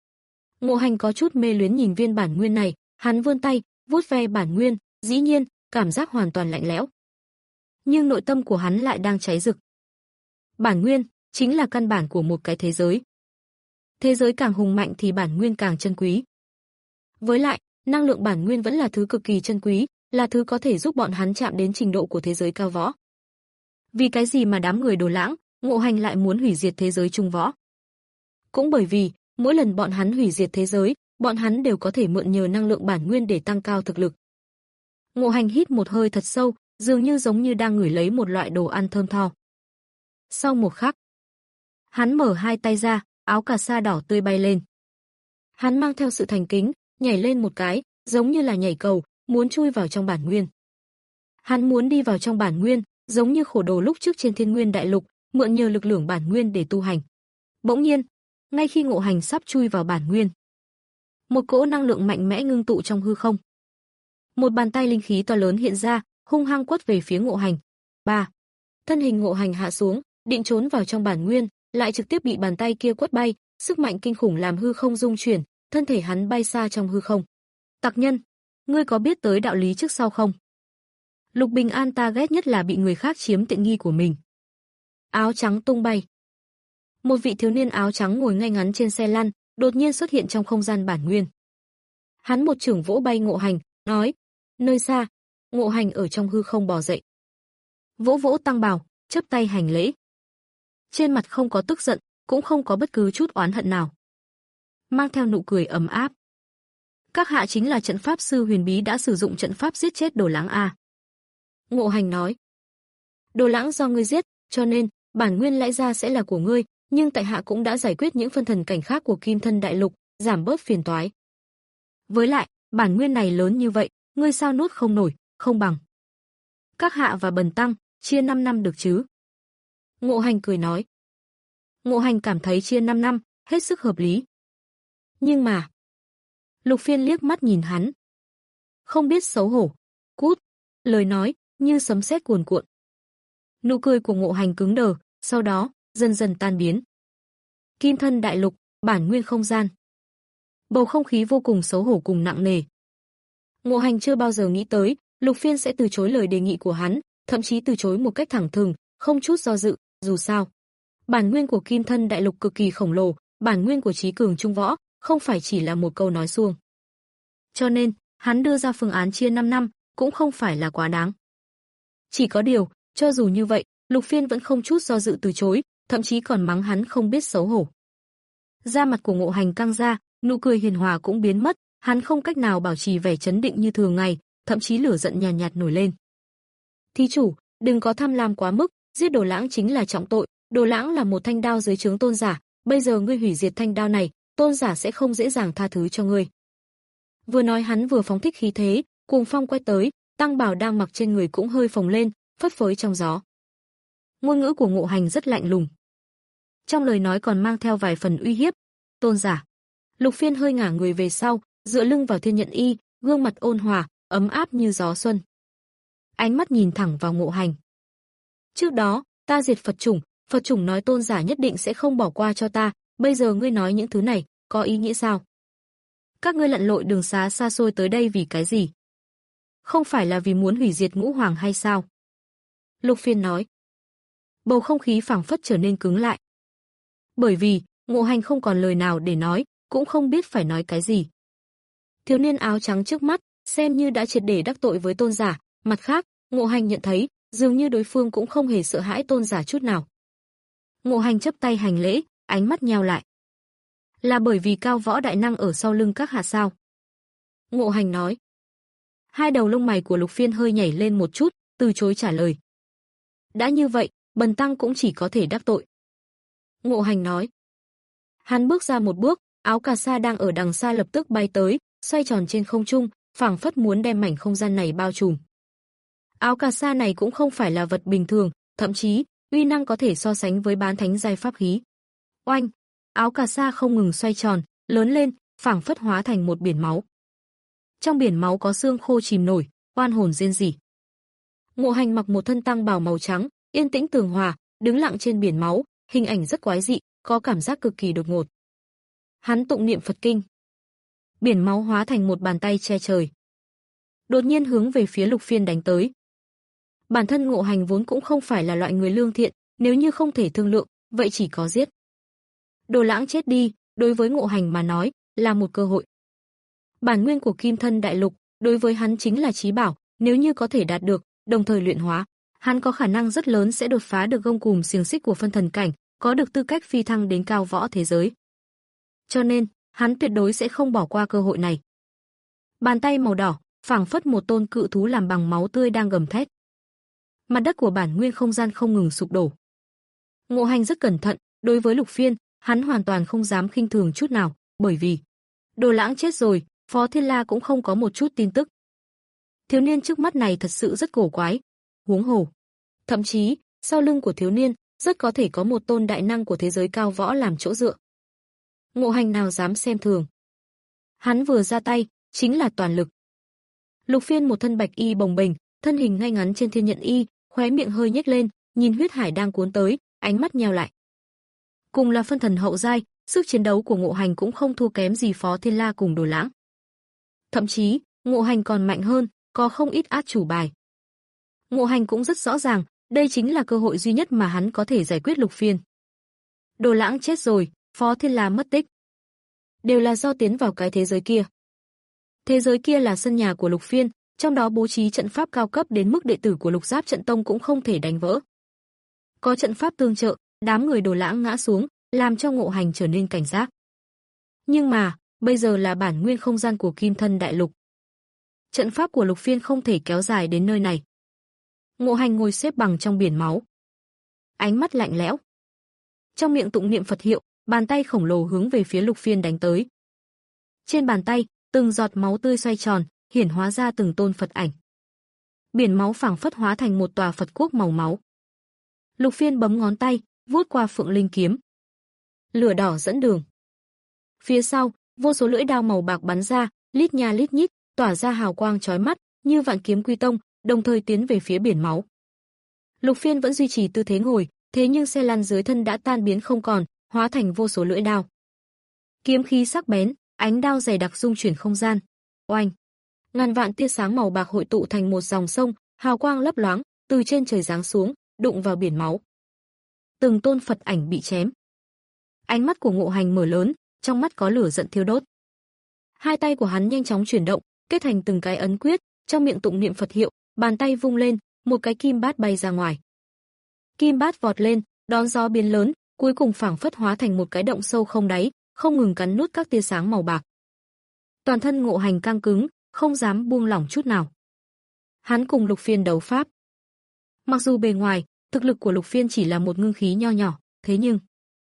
Ngộ Hành có chút mê luyến nhìn viên bản nguyên này, hắn vươn tay, vuốt ve bản nguyên, dĩ nhiên, cảm giác hoàn toàn lạnh lẽo. Nhưng nội tâm của hắn lại đang cháy rực. Bản nguyên chính là căn bản của một cái thế giới. Thế giới càng hùng mạnh thì bản nguyên càng chân quý. Với lại, năng lượng bản nguyên vẫn là thứ cực kỳ chân quý, là thứ có thể giúp bọn hắn chạm đến trình độ của thế giới cao võ. Vì cái gì mà đám người Đồ Lãng, Ngộ Hành lại muốn hủy diệt thế giới trung võ? Cũng bởi vì, mỗi lần bọn hắn hủy diệt thế giới, bọn hắn đều có thể mượn nhờ năng lượng bản nguyên để tăng cao thực lực. Ngộ Hành hít một hơi thật sâu, dường như giống như đang ngửi lấy một loại đồ ăn thơm tho. Sau một khắc, hắn mở hai tay ra, áo cà sa đỏ tươi bay lên. Hắn mang theo sự thành kính, nhảy lên một cái, giống như là nhảy cầu, muốn chui vào trong bản nguyên. Hắn muốn đi vào trong bản nguyên, giống như Khổ Đồ lúc trước trên Thiên Nguyên Đại Lục, mượn nhờ lực lượng bản nguyên để tu hành. Bỗng nhiên, ngay khi Ngộ Hành sắp chui vào bản nguyên, một cỗ năng lượng mạnh mẽ ngưng tụ trong hư không. Một bàn tay linh khí to lớn hiện ra, hung hăng quất về phía Ngộ Hành. Ba, thân hình Ngộ Hành hạ xuống, định trốn vào trong bản nguyên, lại trực tiếp bị bàn tay kia quất bay, sức mạnh kinh khủng làm hư không rung chuyển, thân thể hắn bay xa trong hư không. Tặc nhân, ngươi có biết tới đạo lý trước sau không? Lục Bình An ta ghét nhất là bị người khác chiếm tiện nghi của mình. Áo trắng tung bay. Một vị thiếu niên áo trắng ngồi ngay ngắn trên xe lăn, đột nhiên xuất hiện trong không gian bản nguyên. Hắn một chưởng vỗ bay Ngộ Hành, nói, nơi xa. Ngộ Hành ở trong hư không bò dậy. Vỗ vỗ tăng bào, chắp tay hành lễ. Trên mặt không có tức giận, cũng không có bất cứ chút oán hận nào. Mang theo nụ cười ấm áp. Các hạ chính là trận pháp sư huyền bí đã sử dụng trận pháp giết chết Đồ Lãng a. Ngộ Hành nói. Đồ Lãng do ngươi giết, cho nên, bản nguyên lẽ ra sẽ là của ngươi, nhưng tại hạ cũng đã giải quyết những phân thần cảnh khác của Kim Thân Đại Lục, giảm bớt phiền toái. Với lại, bản nguyên này lớn như vậy, ngươi sao nuốt không nổi, không bằng. Các hạ và Bần Tăng, chia năm năm được chứ? Ngộ Hành cười nói. Ngộ Hành cảm thấy chia năm năm, hết sức hợp lý. Nhưng mà... Lục Phiên liếc mắt nhìn hắn. Không biết xấu hổ. Cút. Lời nói, như sấm sét cuồn cuộn. Nụ cười của Ngộ Hành cứng đờ, sau đó, dần dần tan biến. Kim Thân Đại Lục, bản nguyên không gian. Bầu không khí vô cùng xấu hổ cùng nặng nề. Ngộ Hành chưa bao giờ nghĩ tới, Lục Phiên sẽ từ chối lời đề nghị của hắn, thậm chí từ chối một cách thẳng thừng, không chút do dự, dù sao. Bản nguyên của Kim Thân Đại Lục cực kỳ khổng lồ, bản nguyên của trí cường trung võ, không phải chỉ là một câu nói suông. Cho nên, hắn đưa ra phương án chia năm năm, cũng không phải là quá đáng. Chỉ có điều, cho dù như vậy, Lục Phiên vẫn không chút do dự từ chối, thậm chí còn mắng hắn không biết xấu hổ. Da mặt của Ngộ Hành căng ra, nụ cười hiền hòa cũng biến mất, hắn không cách nào bảo trì vẻ trấn định như thường ngày, thậm chí lửa giận nhàn nhạt, nhạt nổi lên. Thí chủ, đừng có tham lam quá mức, giết Đồ Lãng chính là trọng tội, Đồ Lãng là một thanh đao dưới trướng tôn giả, bây giờ ngươi hủy diệt thanh đao này, tôn giả sẽ không dễ dàng tha thứ cho ngươi. Vừa nói hắn vừa phóng thích khí thế, cuồng phong quay tới, tăng bào đang mặc trên người cũng hơi phồng lên, phất phới trong gió. Ngôn ngữ của Ngộ Hành rất lạnh lùng. Trong lời nói còn mang theo vài phần uy hiếp. Tôn giả. Lục Phiên hơi ngả người về sau, dựa lưng vào Thiên Nhận Y, gương mặt ôn hòa, ấm áp như gió xuân. Ánh mắt nhìn thẳng vào Ngộ Hành. Trước đó, ta diệt Phật chủng, Phật chủng nói tôn giả nhất định sẽ không bỏ qua cho ta, bây giờ ngươi nói những thứ này, có ý nghĩa sao? Các ngươi lặn lội đường xá xa xôi tới đây vì cái gì? Không phải là vì muốn hủy diệt Ngũ Hoàng hay sao? Lục Phiên nói. Bầu không khí phảng phất trở nên cứng lại. Bởi vì, Ngộ Hành không còn lời nào để nói, cũng không biết phải nói cái gì. Thiếu niên áo trắng trước mắt, xem như đã triệt để đắc tội với tôn giả, mặt khác, Ngộ Hành nhận thấy, dường như đối phương cũng không hề sợ hãi tôn giả chút nào. Ngộ Hành chắp tay hành lễ, ánh mắt nheo lại. Là bởi vì cao võ đại năng ở sau lưng các hạ sao? Ngộ Hành nói. Hai đầu lông mày của Lục Phiên hơi nhảy lên một chút, từ chối trả lời. Đã như vậy, Bần Tăng cũng chỉ có thể đắc tội. Ngộ Hành nói. Hắn bước ra một bước, áo cà sa đang ở đằng xa lập tức bay tới, xoay tròn trên không trung, phảng phất muốn đem mảnh không gian này bao trùm. Áo cà sa này cũng không phải là vật bình thường, thậm chí uy năng có thể so sánh với bán thánh giai pháp khí. Oanh, áo cà sa không ngừng xoay tròn, lớn lên, phảng phất hóa thành một biển máu. Trong biển máu có xương khô chìm nổi, oan hồn rên rỉ. Ngộ Hành mặc một thân tăng bào màu trắng, yên tĩnh tường hòa, đứng lặng trên biển máu, hình ảnh rất quái dị, có cảm giác cực kỳ đột ngột. Hắn tụng niệm Phật kinh. Biển máu hóa thành một bàn tay che trời. Đột nhiên hướng về phía Lục Phiên đánh tới. Bản thân Ngộ Hành vốn cũng không phải là loại người lương thiện, nếu như không thể thương lượng, vậy chỉ có giết. Đồ Lãng chết đi, đối với Ngộ Hành mà nói, là một cơ hội. Bản nguyên của Kim Thân Đại Lục, đối với hắn chính là chí bảo, nếu như có thể đạt được, đồng thời luyện hóa, hắn có khả năng rất lớn sẽ đột phá được gông cùm xiềng xích của phân thần cảnh, có được tư cách phi thăng đến cao võ thế giới. Cho nên, hắn tuyệt đối sẽ không bỏ qua cơ hội này. Bàn tay màu đỏ, phảng phất một tôn cự thú làm bằng máu tươi đang gầm thét. Mặt đất của bản nguyên không gian không ngừng sụp đổ. Ngộ Hành rất cẩn thận, đối với Lục Phiên, hắn hoàn toàn không dám khinh thường chút nào, bởi vì Đồ Lãng chết rồi, Phó Thiên La cũng không có một chút tin tức. Thiếu niên trước mắt này thật sự rất cổ quái, huống hồ, thậm chí, sau lưng của thiếu niên, rất có thể có một tôn đại năng của thế giới cao võ làm chỗ dựa. Ngộ Hành nào dám xem thường. Hắn vừa ra tay, chính là toàn lực. Lục Phiên một thân bạch y bồng bềnh, thân hình ngay ngắn trên thiên nhận y, khóe miệng hơi nhếch lên, nhìn huyết hải đang cuốn tới, ánh mắt nheo lại. Cùng là phân thần hậu giai, sức chiến đấu của Ngộ Hành cũng không thua kém gì Phó Thiên La cùng Đồ Lãng. Thậm chí, Ngộ Hành còn mạnh hơn, có không ít át chủ bài. Ngộ Hành cũng rất rõ ràng, đây chính là cơ hội duy nhất mà hắn có thể giải quyết Lục Phiên. Đồ Lãng chết rồi, Phó Thiên La mất tích. Đều là do tiến vào cái thế giới kia. Thế giới kia là sân nhà của Lục Phiên, trong đó bố trí trận pháp cao cấp đến mức đệ tử của Lục Giáp Trận Tông cũng không thể đánh vỡ. Có trận pháp tương trợ, đám người Đồ Lãng ngã xuống, làm cho Ngộ Hành trở nên cảnh giác. Nhưng mà, bây giờ là bản nguyên không gian của Kim Thân Đại Lục. Trận pháp của Lục Phiên không thể kéo dài đến nơi này. Ngộ Hành ngồi xếp bằng trong biển máu. Ánh mắt lạnh lẽo. Trong miệng tụng niệm Phật hiệu, bàn tay khổng lồ hướng về phía Lục Phiên đánh tới. Trên bàn tay, từng giọt máu tươi xoay tròn, hiển hóa ra từng tôn Phật ảnh. Biển máu phảng phất hóa thành một tòa Phật quốc màu máu. Lục Phiên bấm ngón tay, vuốt qua Phượng Linh kiếm. Lửa đỏ dẫn đường. Phía sau, vô số lưỡi đao màu bạc bắn ra, lít nha lít nhít, tỏa ra hào quang chói mắt, như vạn kiếm quy tông, đồng thời tiến về phía biển máu. Lục Phiên vẫn duy trì tư thế ngồi, thế nhưng xe lăn dưới thân đã tan biến không còn, hóa thành vô số lưỡi đao. Kiếm khí sắc bén, ánh đao dày đặc dung chuyển không gian. Oanh! Ngàn vạn tia sáng màu bạc hội tụ thành một dòng sông, hào quang lấp loáng, từ trên trời giáng xuống, đụng vào biển máu. Từng tôn Phật ảnh bị chém. Ánh mắt của Ngộ Hành mở lớn, trong mắt có lửa giận thiêu đốt. Hai tay của hắn nhanh chóng chuyển động, kết thành từng cái ấn quyết, trong miệng tụng niệm Phật hiệu, bàn tay vung lên, một cái kim bát bay ra ngoài. Kim bát vọt lên, đón gió biến lớn, cuối cùng phảng phất hóa thành một cái động sâu không đáy, không ngừng cắn nuốt các tia sáng màu bạc. Toàn thân Ngộ Hành căng cứng, không dám buông lỏng chút nào. Hắn cùng Lục Phiên đấu pháp. Mặc dù bề ngoài, thực lực của Lục Phiên chỉ là một ngưng khí nho nhỏ, thế nhưng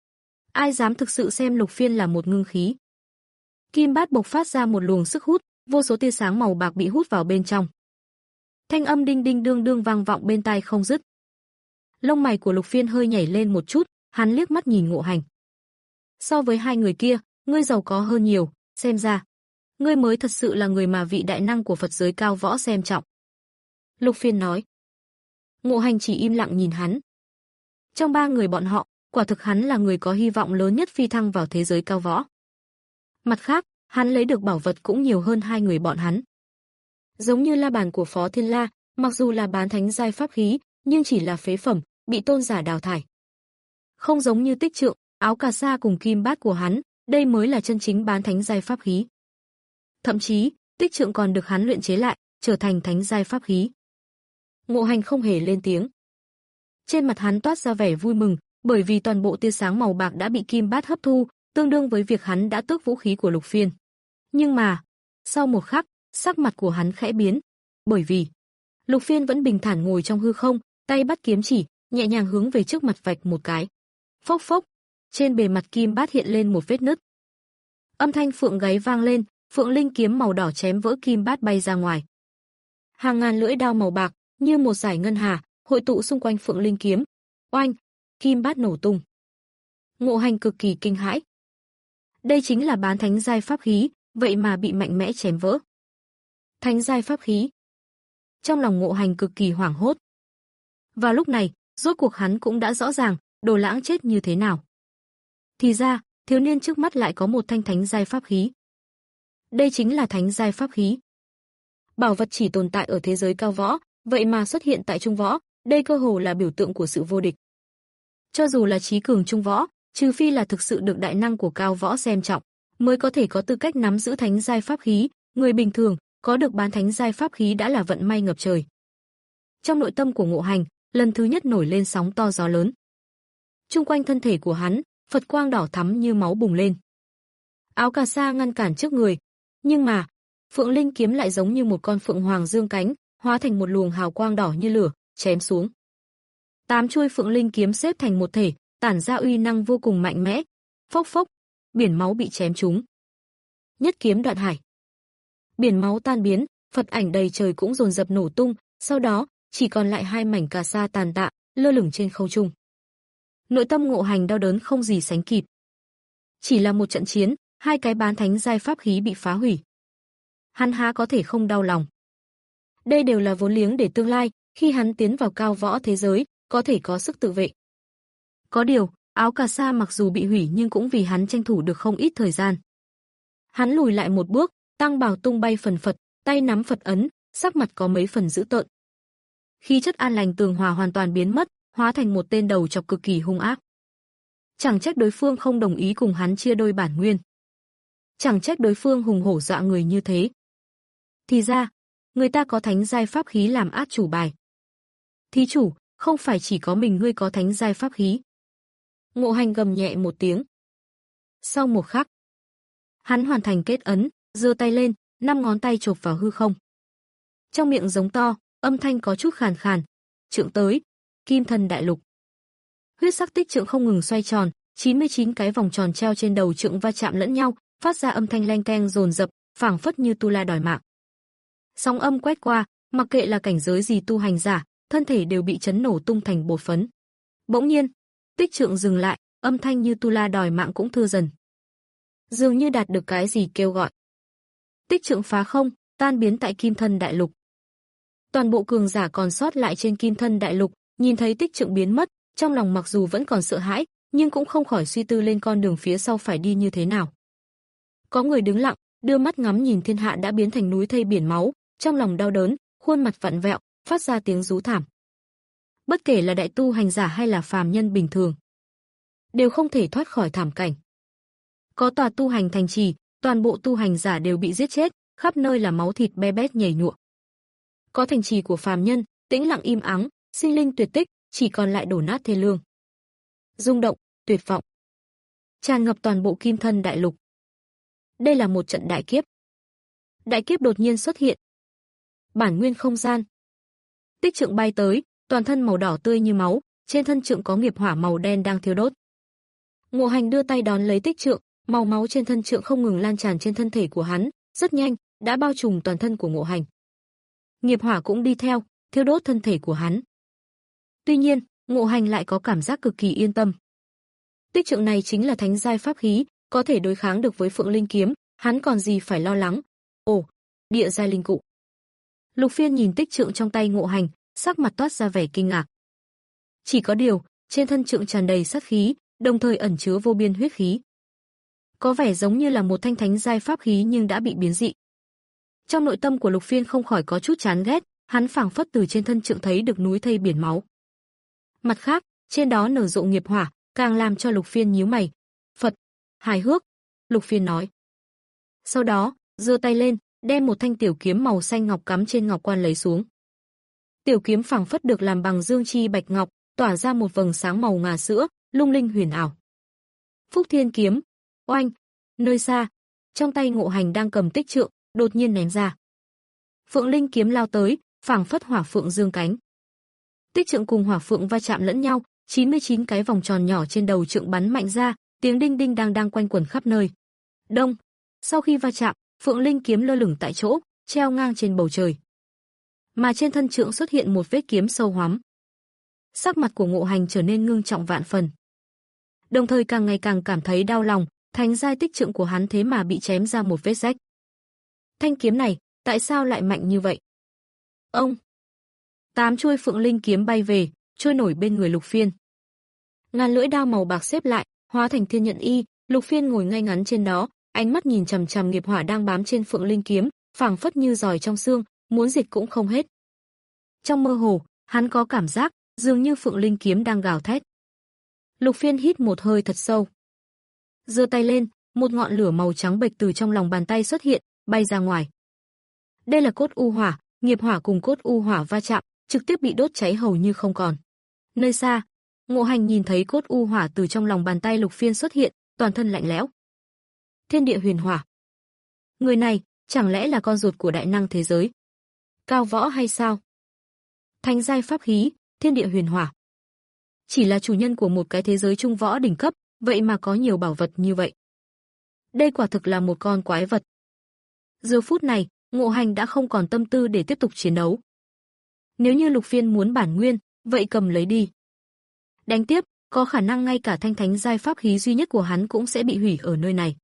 ai dám thực sự xem Lục Phiên là một ngưng khí. Kim bát bộc phát ra một luồng sức hút, vô số tia sáng màu bạc bị hút vào bên trong. Thanh âm đinh đinh đương đương vang vọng bên tai không dứt. Lông mày của Lục Phiên hơi nhảy lên một chút, hắn liếc mắt nhìn Ngộ Hành. So với hai người kia, ngươi giàu có hơn nhiều, xem ra ngươi mới thật sự là người mà vị đại năng của Phật giới cao võ xem trọng. Lục Phiên nói. Ngộ Hành chỉ im lặng nhìn hắn. Trong ba người bọn họ, quả thực hắn là người có hy vọng lớn nhất phi thăng vào thế giới cao võ. Mặt khác, hắn lấy được bảo vật cũng nhiều hơn hai người bọn hắn. Giống như la bàn của Phó Thiên La, mặc dù là bán thánh giai pháp khí, nhưng chỉ là phế phẩm, bị tôn giả đào thải. Không giống như Tích Trượng, áo cà sa cùng kim bát của hắn, đây mới là chân chính bán thánh giai pháp khí. Thậm chí, Tích Trượng còn được hắn luyện chế lại, trở thành thánh giai pháp khí. Ngộ Hành không hề lên tiếng. Trên mặt hắn toát ra vẻ vui mừng, bởi vì toàn bộ tia sáng màu bạc đã bị kim bát hấp thu, tương đương với việc hắn đã tước vũ khí của Lục Phiên. Nhưng mà, sau một khắc, sắc mặt của hắn khẽ biến, bởi vì Lục Phiên vẫn bình thản ngồi trong hư không, tay bắt kiếm chỉ, nhẹ nhàng hướng về trước mặt vạch một cái. Phốc phốc, trên bề mặt kim bát hiện lên một vết nứt. Âm thanh phượng gáy vang lên, Phượng Linh kiếm màu đỏ chém vỡ kim bát bay ra ngoài. Hàng ngàn lưỡi đao màu bạc như một dải ngân hà hội tụ xung quanh Phượng Linh kiếm. Oanh, kim bát nổ tung. Ngộ Hành cực kỳ kinh hãi. Đây chính là bán thánh giai pháp khí, vậy mà bị mạnh mẽ chém vỡ. Thánh giai pháp khí. Trong lòng Ngộ Hành cực kỳ hoảng hốt. Vào lúc này, rốt cuộc hắn cũng đã rõ ràng, Đồ Lãng chết như thế nào. Thì ra, thiếu niên trước mắt lại có một thanh thánh giai pháp khí. Đây chính là thánh giai pháp khí. Bảo vật chỉ tồn tại ở thế giới cao võ, vậy mà xuất hiện tại trung võ, đây cơ hồ là biểu tượng của sự vô địch. Cho dù là trí cường trung võ, trừ phi là thực sự được đại năng của cao võ xem trọng, mới có thể có tư cách nắm giữ thánh giai pháp khí, người bình thường có được bán thánh giai pháp khí đã là vận may ngập trời. Trong nội tâm của Ngộ Hành, lần thứ nhất nổi lên sóng to gió lớn. Trung quanh thân thể của hắn, Phật quang đỏ thắm như máu bùng lên. Áo cà sa ngăn cản trước người, nhưng mà, Phượng Linh kiếm lại giống như một con phượng hoàng dương cánh, hóa thành một luồng hào quang đỏ như lửa, chém xuống. Tám chuôi Phượng Linh kiếm xếp thành một thể, tản ra uy năng vô cùng mạnh mẽ. Phốc phốc, biển máu bị chém trúng. Nhất kiếm đoạn hải. Biển máu tan biến, Phật ảnh đầy trời cũng dồn dập nổ tung, sau đó chỉ còn lại hai mảnh cà sa tàn tạ, lơ lửng trên không trung. Nội tâm Ngộ Hành đau đớn không gì sánh kịp. Chỉ là một trận chiến, hai cái bán thánh giai pháp khí bị phá hủy. Hắn há có thể không đau lòng. Đây đều là vốn liếng để tương lai, khi hắn tiến vào cao võ thế giới, có thể có sức tự vệ. Có điều, áo cà sa mặc dù bị hủy nhưng cũng vì hắn tranh thủ được không ít thời gian. Hắn lùi lại một bước, tăng bào tung bay phần phật, tay nắm Phật ấn, sắc mặt có mấy phần dữ tợn. Khí chất an lành tường hòa hoàn toàn biến mất, hóa thành một tên đầu chọc cực kỳ hung ác. Chẳng trách đối phương không đồng ý cùng hắn chia đôi bản nguyên. Chẳng trách đối phương hùng hổ dọa người như thế. Thì ra, người ta có thánh giai pháp khí làm át chủ bài. Thí chủ, không phải chỉ có mình ngươi có thánh giai pháp khí. Ngộ Hành gầm nhẹ một tiếng. Sau một khắc, hắn hoàn thành kết ấn, giơ tay lên, năm ngón tay chộp vào hư không. Trong miệng giống to, âm thanh có chút khàn khàn. Trượng tới, Kim Thân Đại Lục. Huyết sắc tích trượng không ngừng xoay tròn, chín mươi chín cái vòng tròn treo trên đầu trượng va chạm lẫn nhau, phát ra âm thanh leng keng dồn dập, phảng phất như tu la đòi mạng. Sóng âm quét qua, mặc kệ là cảnh giới gì tu hành giả, thân thể đều bị chấn nổ tung thành bột phấn. Bỗng nhiên, tích trượng dừng lại, âm thanh như tu la đòi mạng cũng thưa dần. Dường như đạt được cái gì kêu gọi. Tích trượng phá không, tan biến tại Kim Thân Đại Lục. Toàn bộ cường giả còn sót lại trên Kim Thân Đại Lục, nhìn thấy tích trượng biến mất, trong lòng mặc dù vẫn còn sợ hãi, nhưng cũng không khỏi suy tư lên con đường phía sau phải đi như thế nào. Có người đứng lặng, đưa mắt ngắm nhìn thiên hạ đã biến thành núi thây biển máu, trong lòng đau đớn, khuôn mặt vặn vẹo, phát ra tiếng rú thảm. Bất kể là đại tu hành giả hay là phàm nhân bình thường, đều không thể thoát khỏi thảm cảnh. Có tòa tu hành thành trì, toàn bộ tu hành giả đều bị giết chết, khắp nơi là máu thịt be bét nhảy nhụa. Có thành trì của phàm nhân, tĩnh lặng im ắng, sinh linh tuyệt tích, chỉ còn lại đổ nát thê lương. Rung động, tuyệt vọng, tràn ngập toàn bộ Kim Thân Đại Lục. Đây là một trận đại kiếp. Đại kiếp đột nhiên xuất hiện. Bản nguyên không gian. Tích trượng bay tới, toàn thân màu đỏ tươi như máu, trên thân trượng có nghiệp hỏa màu đen đang thiêu đốt. Ngộ Hành đưa tay đón lấy tích trượng, màu máu trên thân trượng không ngừng lan tràn trên thân thể của hắn, rất nhanh đã bao trùm toàn thân của Ngộ Hành. Nghiệp hỏa cũng đi theo, thiêu đốt thân thể của hắn. Tuy nhiên, Ngộ Hành lại có cảm giác cực kỳ yên tâm. Tích trượng này chính là thánh giai pháp khí, có thể đối kháng được với Phượng Linh kiếm, hắn còn gì phải lo lắng. Ồ, địa giai linh cụ. Lục Phiên nhìn tích trượng trong tay Ngộ Hành, sắc mặt toát ra vẻ kinh ngạc. Chỉ có điều, trên thân trượng tràn đầy sát khí, đồng thời ẩn chứa vô biên huyết khí. Có vẻ giống như là một thanh thánh giai pháp khí nhưng đã bị biến dị. Trong nội tâm của Lục Phiên không khỏi có chút chán ghét, hắn phảng phất từ trên thân trượng thấy được núi thây biển máu. Mặt khác, trên đó nở rộ nghiệp hỏa, càng làm cho Lục Phiên nhíu mày. Phật, hài hước, Lục Phiên nói. Sau đó, giơ tay lên, đem một thanh tiểu kiếm màu xanh ngọc cắm trên ngọc quan lấy xuống. Tiểu kiếm phảng phất được làm bằng dương chi bạch ngọc, tỏa ra một vầng sáng màu ngà sữa, lung linh huyền ảo. Phúc Thiên kiếm, oanh, nơi xa, trong tay Ngộ Hành đang cầm tích trượng, đột nhiên ném ra. Phượng Linh kiếm lao tới, phảng phất hỏa phượng dương cánh. Tích trượng cùng hỏa phượng va chạm lẫn nhau, chín mươi chín cái vòng tròn nhỏ trên đầu trượng bắn mạnh ra, tiếng đinh đinh đang đang quanh quẩn khắp nơi. Đông, sau khi va chạm, Phượng Linh kiếm lơ lửng tại chỗ, treo ngang trên bầu trời. Mà trên thân trượng xuất hiện một vết kiếm sâu hoắm. Sắc mặt của Ngộ Hành trở nên ngưng trọng vạn phần. Đồng thời càng ngày càng cảm thấy đau lòng, thánh giai tích trượng của hắn thế mà bị chém ra một vết rách. Thanh kiếm này, tại sao lại mạnh như vậy? Ông! Tám chuôi Phượng Linh kiếm bay về, trôi nổi bên người Lục Phiên. Ngàn lưỡi đao màu bạc xếp lại, hóa thành thiên nhận y, Lục Phiên ngồi ngay ngắn trên đó, ánh mắt nhìn chằm chằm nghiệp hỏa đang bám trên Phượng Linh kiếm, phảng phất như giòi trong xương, muốn diệt cũng không hết. Trong mơ hồ, hắn có cảm giác dường như Phượng Linh kiếm đang gào thét. Lục Phiên hít một hơi thật sâu. Giơ tay lên, một ngọn lửa màu trắng bệch từ trong lòng bàn tay xuất hiện, bay ra ngoài. Đây là cốt u hỏa, nghiệp hỏa cùng cốt u hỏa va chạm, trực tiếp bị đốt cháy hầu như không còn. Nơi xa, Ngộ Hành nhìn thấy cốt u hỏa từ trong lòng bàn tay Lục Phiên xuất hiện, toàn thân lạnh lẽo. Thiên địa huyền hỏa. Người này, chẳng lẽ là con ruột của đại năng thế giới? Cao võ hay sao? Thánh giai pháp khí, thiên địa huyền hỏa. Chỉ là chủ nhân của một cái thế giới trung võ đỉnh cấp, vậy mà có nhiều bảo vật như vậy. Đây quả thực là một con quái vật. Giờ phút này, Ngộ Hành đã không còn tâm tư để tiếp tục chiến đấu. Nếu như Lục Phiên muốn bản nguyên, vậy cầm lấy đi. Đánh tiếp, có khả năng ngay cả thanh thánh giai pháp khí duy nhất của hắn cũng sẽ bị hủy ở nơi này.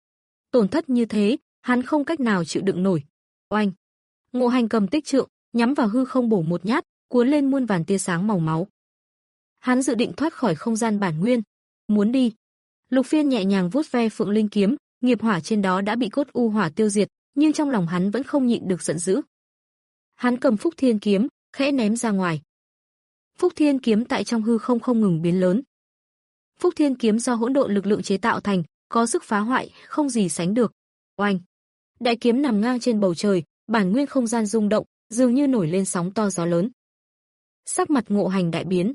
Tổn thất như thế, hắn không cách nào chịu đựng nổi. Oanh! Ngộ Hành cầm tích trượng, nhắm vào hư không bổ một nhát, cuốn lên muôn vàn tia sáng màu máu. Hắn dự định thoát khỏi không gian bản nguyên, muốn đi. Lục Phiên nhẹ nhàng vuốt ve Phượng Linh kiếm, nghiệp hỏa trên đó đã bị cốt u hỏa tiêu diệt, nhưng trong lòng hắn vẫn không nhịn được giận dữ. Hắn cầm Phúc Thiên kiếm, khẽ ném ra ngoài. Phúc Thiên kiếm tại trong hư không không ngừng biến lớn. Phúc Thiên kiếm do hỗn độn lực lượng chế tạo thành, có sức phá hoại không gì sánh được. Oanh! Đại kiếm nằm ngang trên bầu trời, bản nguyên không gian rung động, dường như nổi lên sóng to gió lớn. Sắc mặt Ngộ Hành đại biến.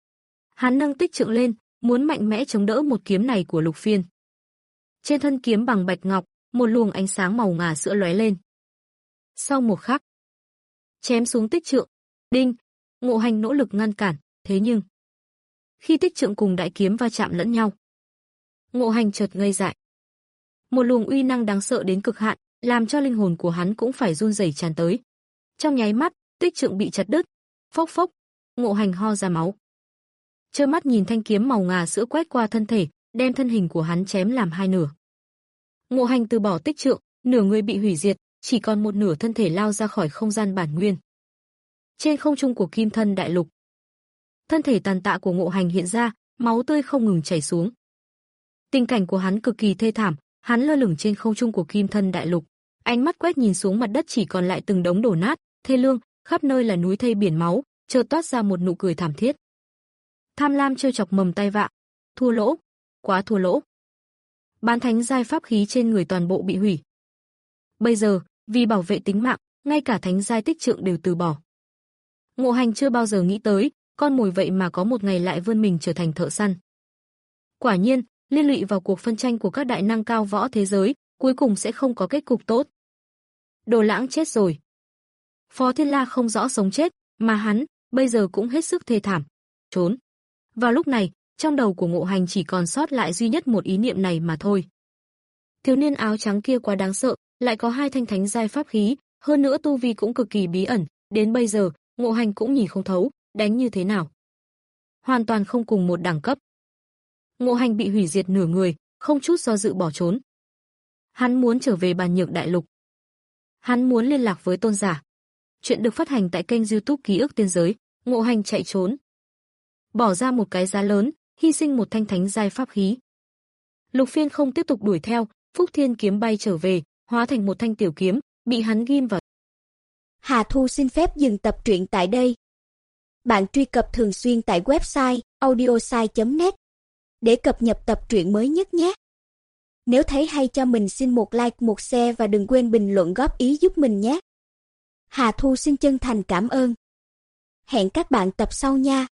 Hắn nâng tích trượng lên, muốn mạnh mẽ chống đỡ một kiếm này của Lục Phiên. Trên thân kiếm bằng bạch ngọc, một luồng ánh sáng màu ngà sữa lóe lên. Sau một khắc, chém xuống tích trượng, đinh, Ngộ Hành nỗ lực ngăn cản, thế nhưng khi tích trượng cùng đại kiếm va chạm lẫn nhau, Ngộ Hành chợt ngây dại. Một luồng uy năng đáng sợ đến cực hạn, làm cho linh hồn của hắn cũng phải run rẩy tràn tới. Trong nháy mắt, tích trượng bị chặt đứt, phốc phốc, Ngộ Hành ho ra máu. Trơ mắt nhìn thanh kiếm màu ngà sữa quét qua thân thể, đem thân hình của hắn chém làm hai nửa. Ngộ Hành từ bỏ tích trượng, nửa người bị hủy diệt, chỉ còn một nửa thân thể lao ra khỏi không gian bản nguyên. Trên không trung của Kim Thân Đại Lục, thân thể tàn tạ của Ngộ Hành hiện ra, máu tươi không ngừng chảy xuống. Tình cảnh của hắn cực kỳ thê thảm, hắn lơ lửng trên không trung của Kim Thân Đại Lục, ánh mắt quét nhìn xuống mặt đất chỉ còn lại từng đống đổ nát, thê lương, khắp nơi là núi thây biển máu, chợt toát ra một nụ cười thảm thiết. Tham lam trêu chọc mầm tai vạ, thua lỗ, quá thua lỗ. Bán thánh giai pháp khí trên người toàn bộ bị hủy. Bây giờ, vì bảo vệ tính mạng, ngay cả thánh giai tích trượng đều từ bỏ. Ngộ Hành chưa bao giờ nghĩ tới, con mồi vậy mà có một ngày lại vươn mình trở thành thợ săn. Quả nhiên, liên lụy vào cuộc phân tranh của các đại năng cao võ thế giới, cuối cùng sẽ không có kết cục tốt. Đồ Lãng chết rồi. Phó Thiên La không rõ sống chết, mà hắn, bây giờ cũng hết sức thê thảm. Trốn. Vào lúc này, trong đầu của Ngộ Hành chỉ còn sót lại duy nhất một ý niệm này mà thôi. Thiếu niên áo trắng kia quá đáng sợ, lại có hai thanh thánh giai pháp khí, hơn nữa tu vi cũng cực kỳ bí ẩn, đến bây giờ, Ngộ Hành cũng nhìn không thấu, đánh như thế nào. Hoàn toàn không cùng một đẳng cấp. Ngộ Hành bị hủy diệt nửa người, không chút do dự bỏ trốn. Hắn muốn trở về Bàn Nhược Đại Lục. Hắn muốn liên lạc với tôn giả. Chuyện được phát hành tại kênh YouTube Ký ức Tiên Giới. Ngộ Hành chạy trốn, bỏ ra một cái giá lớn, hy sinh một thanh thánh giai pháp khí. Lục Phiên không tiếp tục đuổi theo, Phúc Thiên kiếm bay trở về, hóa thành một thanh tiểu kiếm, bị hắn ghim vào. Hà Thu xin phép dừng tập truyện tại đây. Bạn truy cập thường xuyên tại website audiosai chấm net để cập nhật tập truyện mới nhất nhé. Nếu thấy hay cho mình xin một like, một share và đừng quên bình luận góp ý giúp mình nhé. Hà Thu xin chân thành cảm ơn. Hẹn các bạn tập sau nha.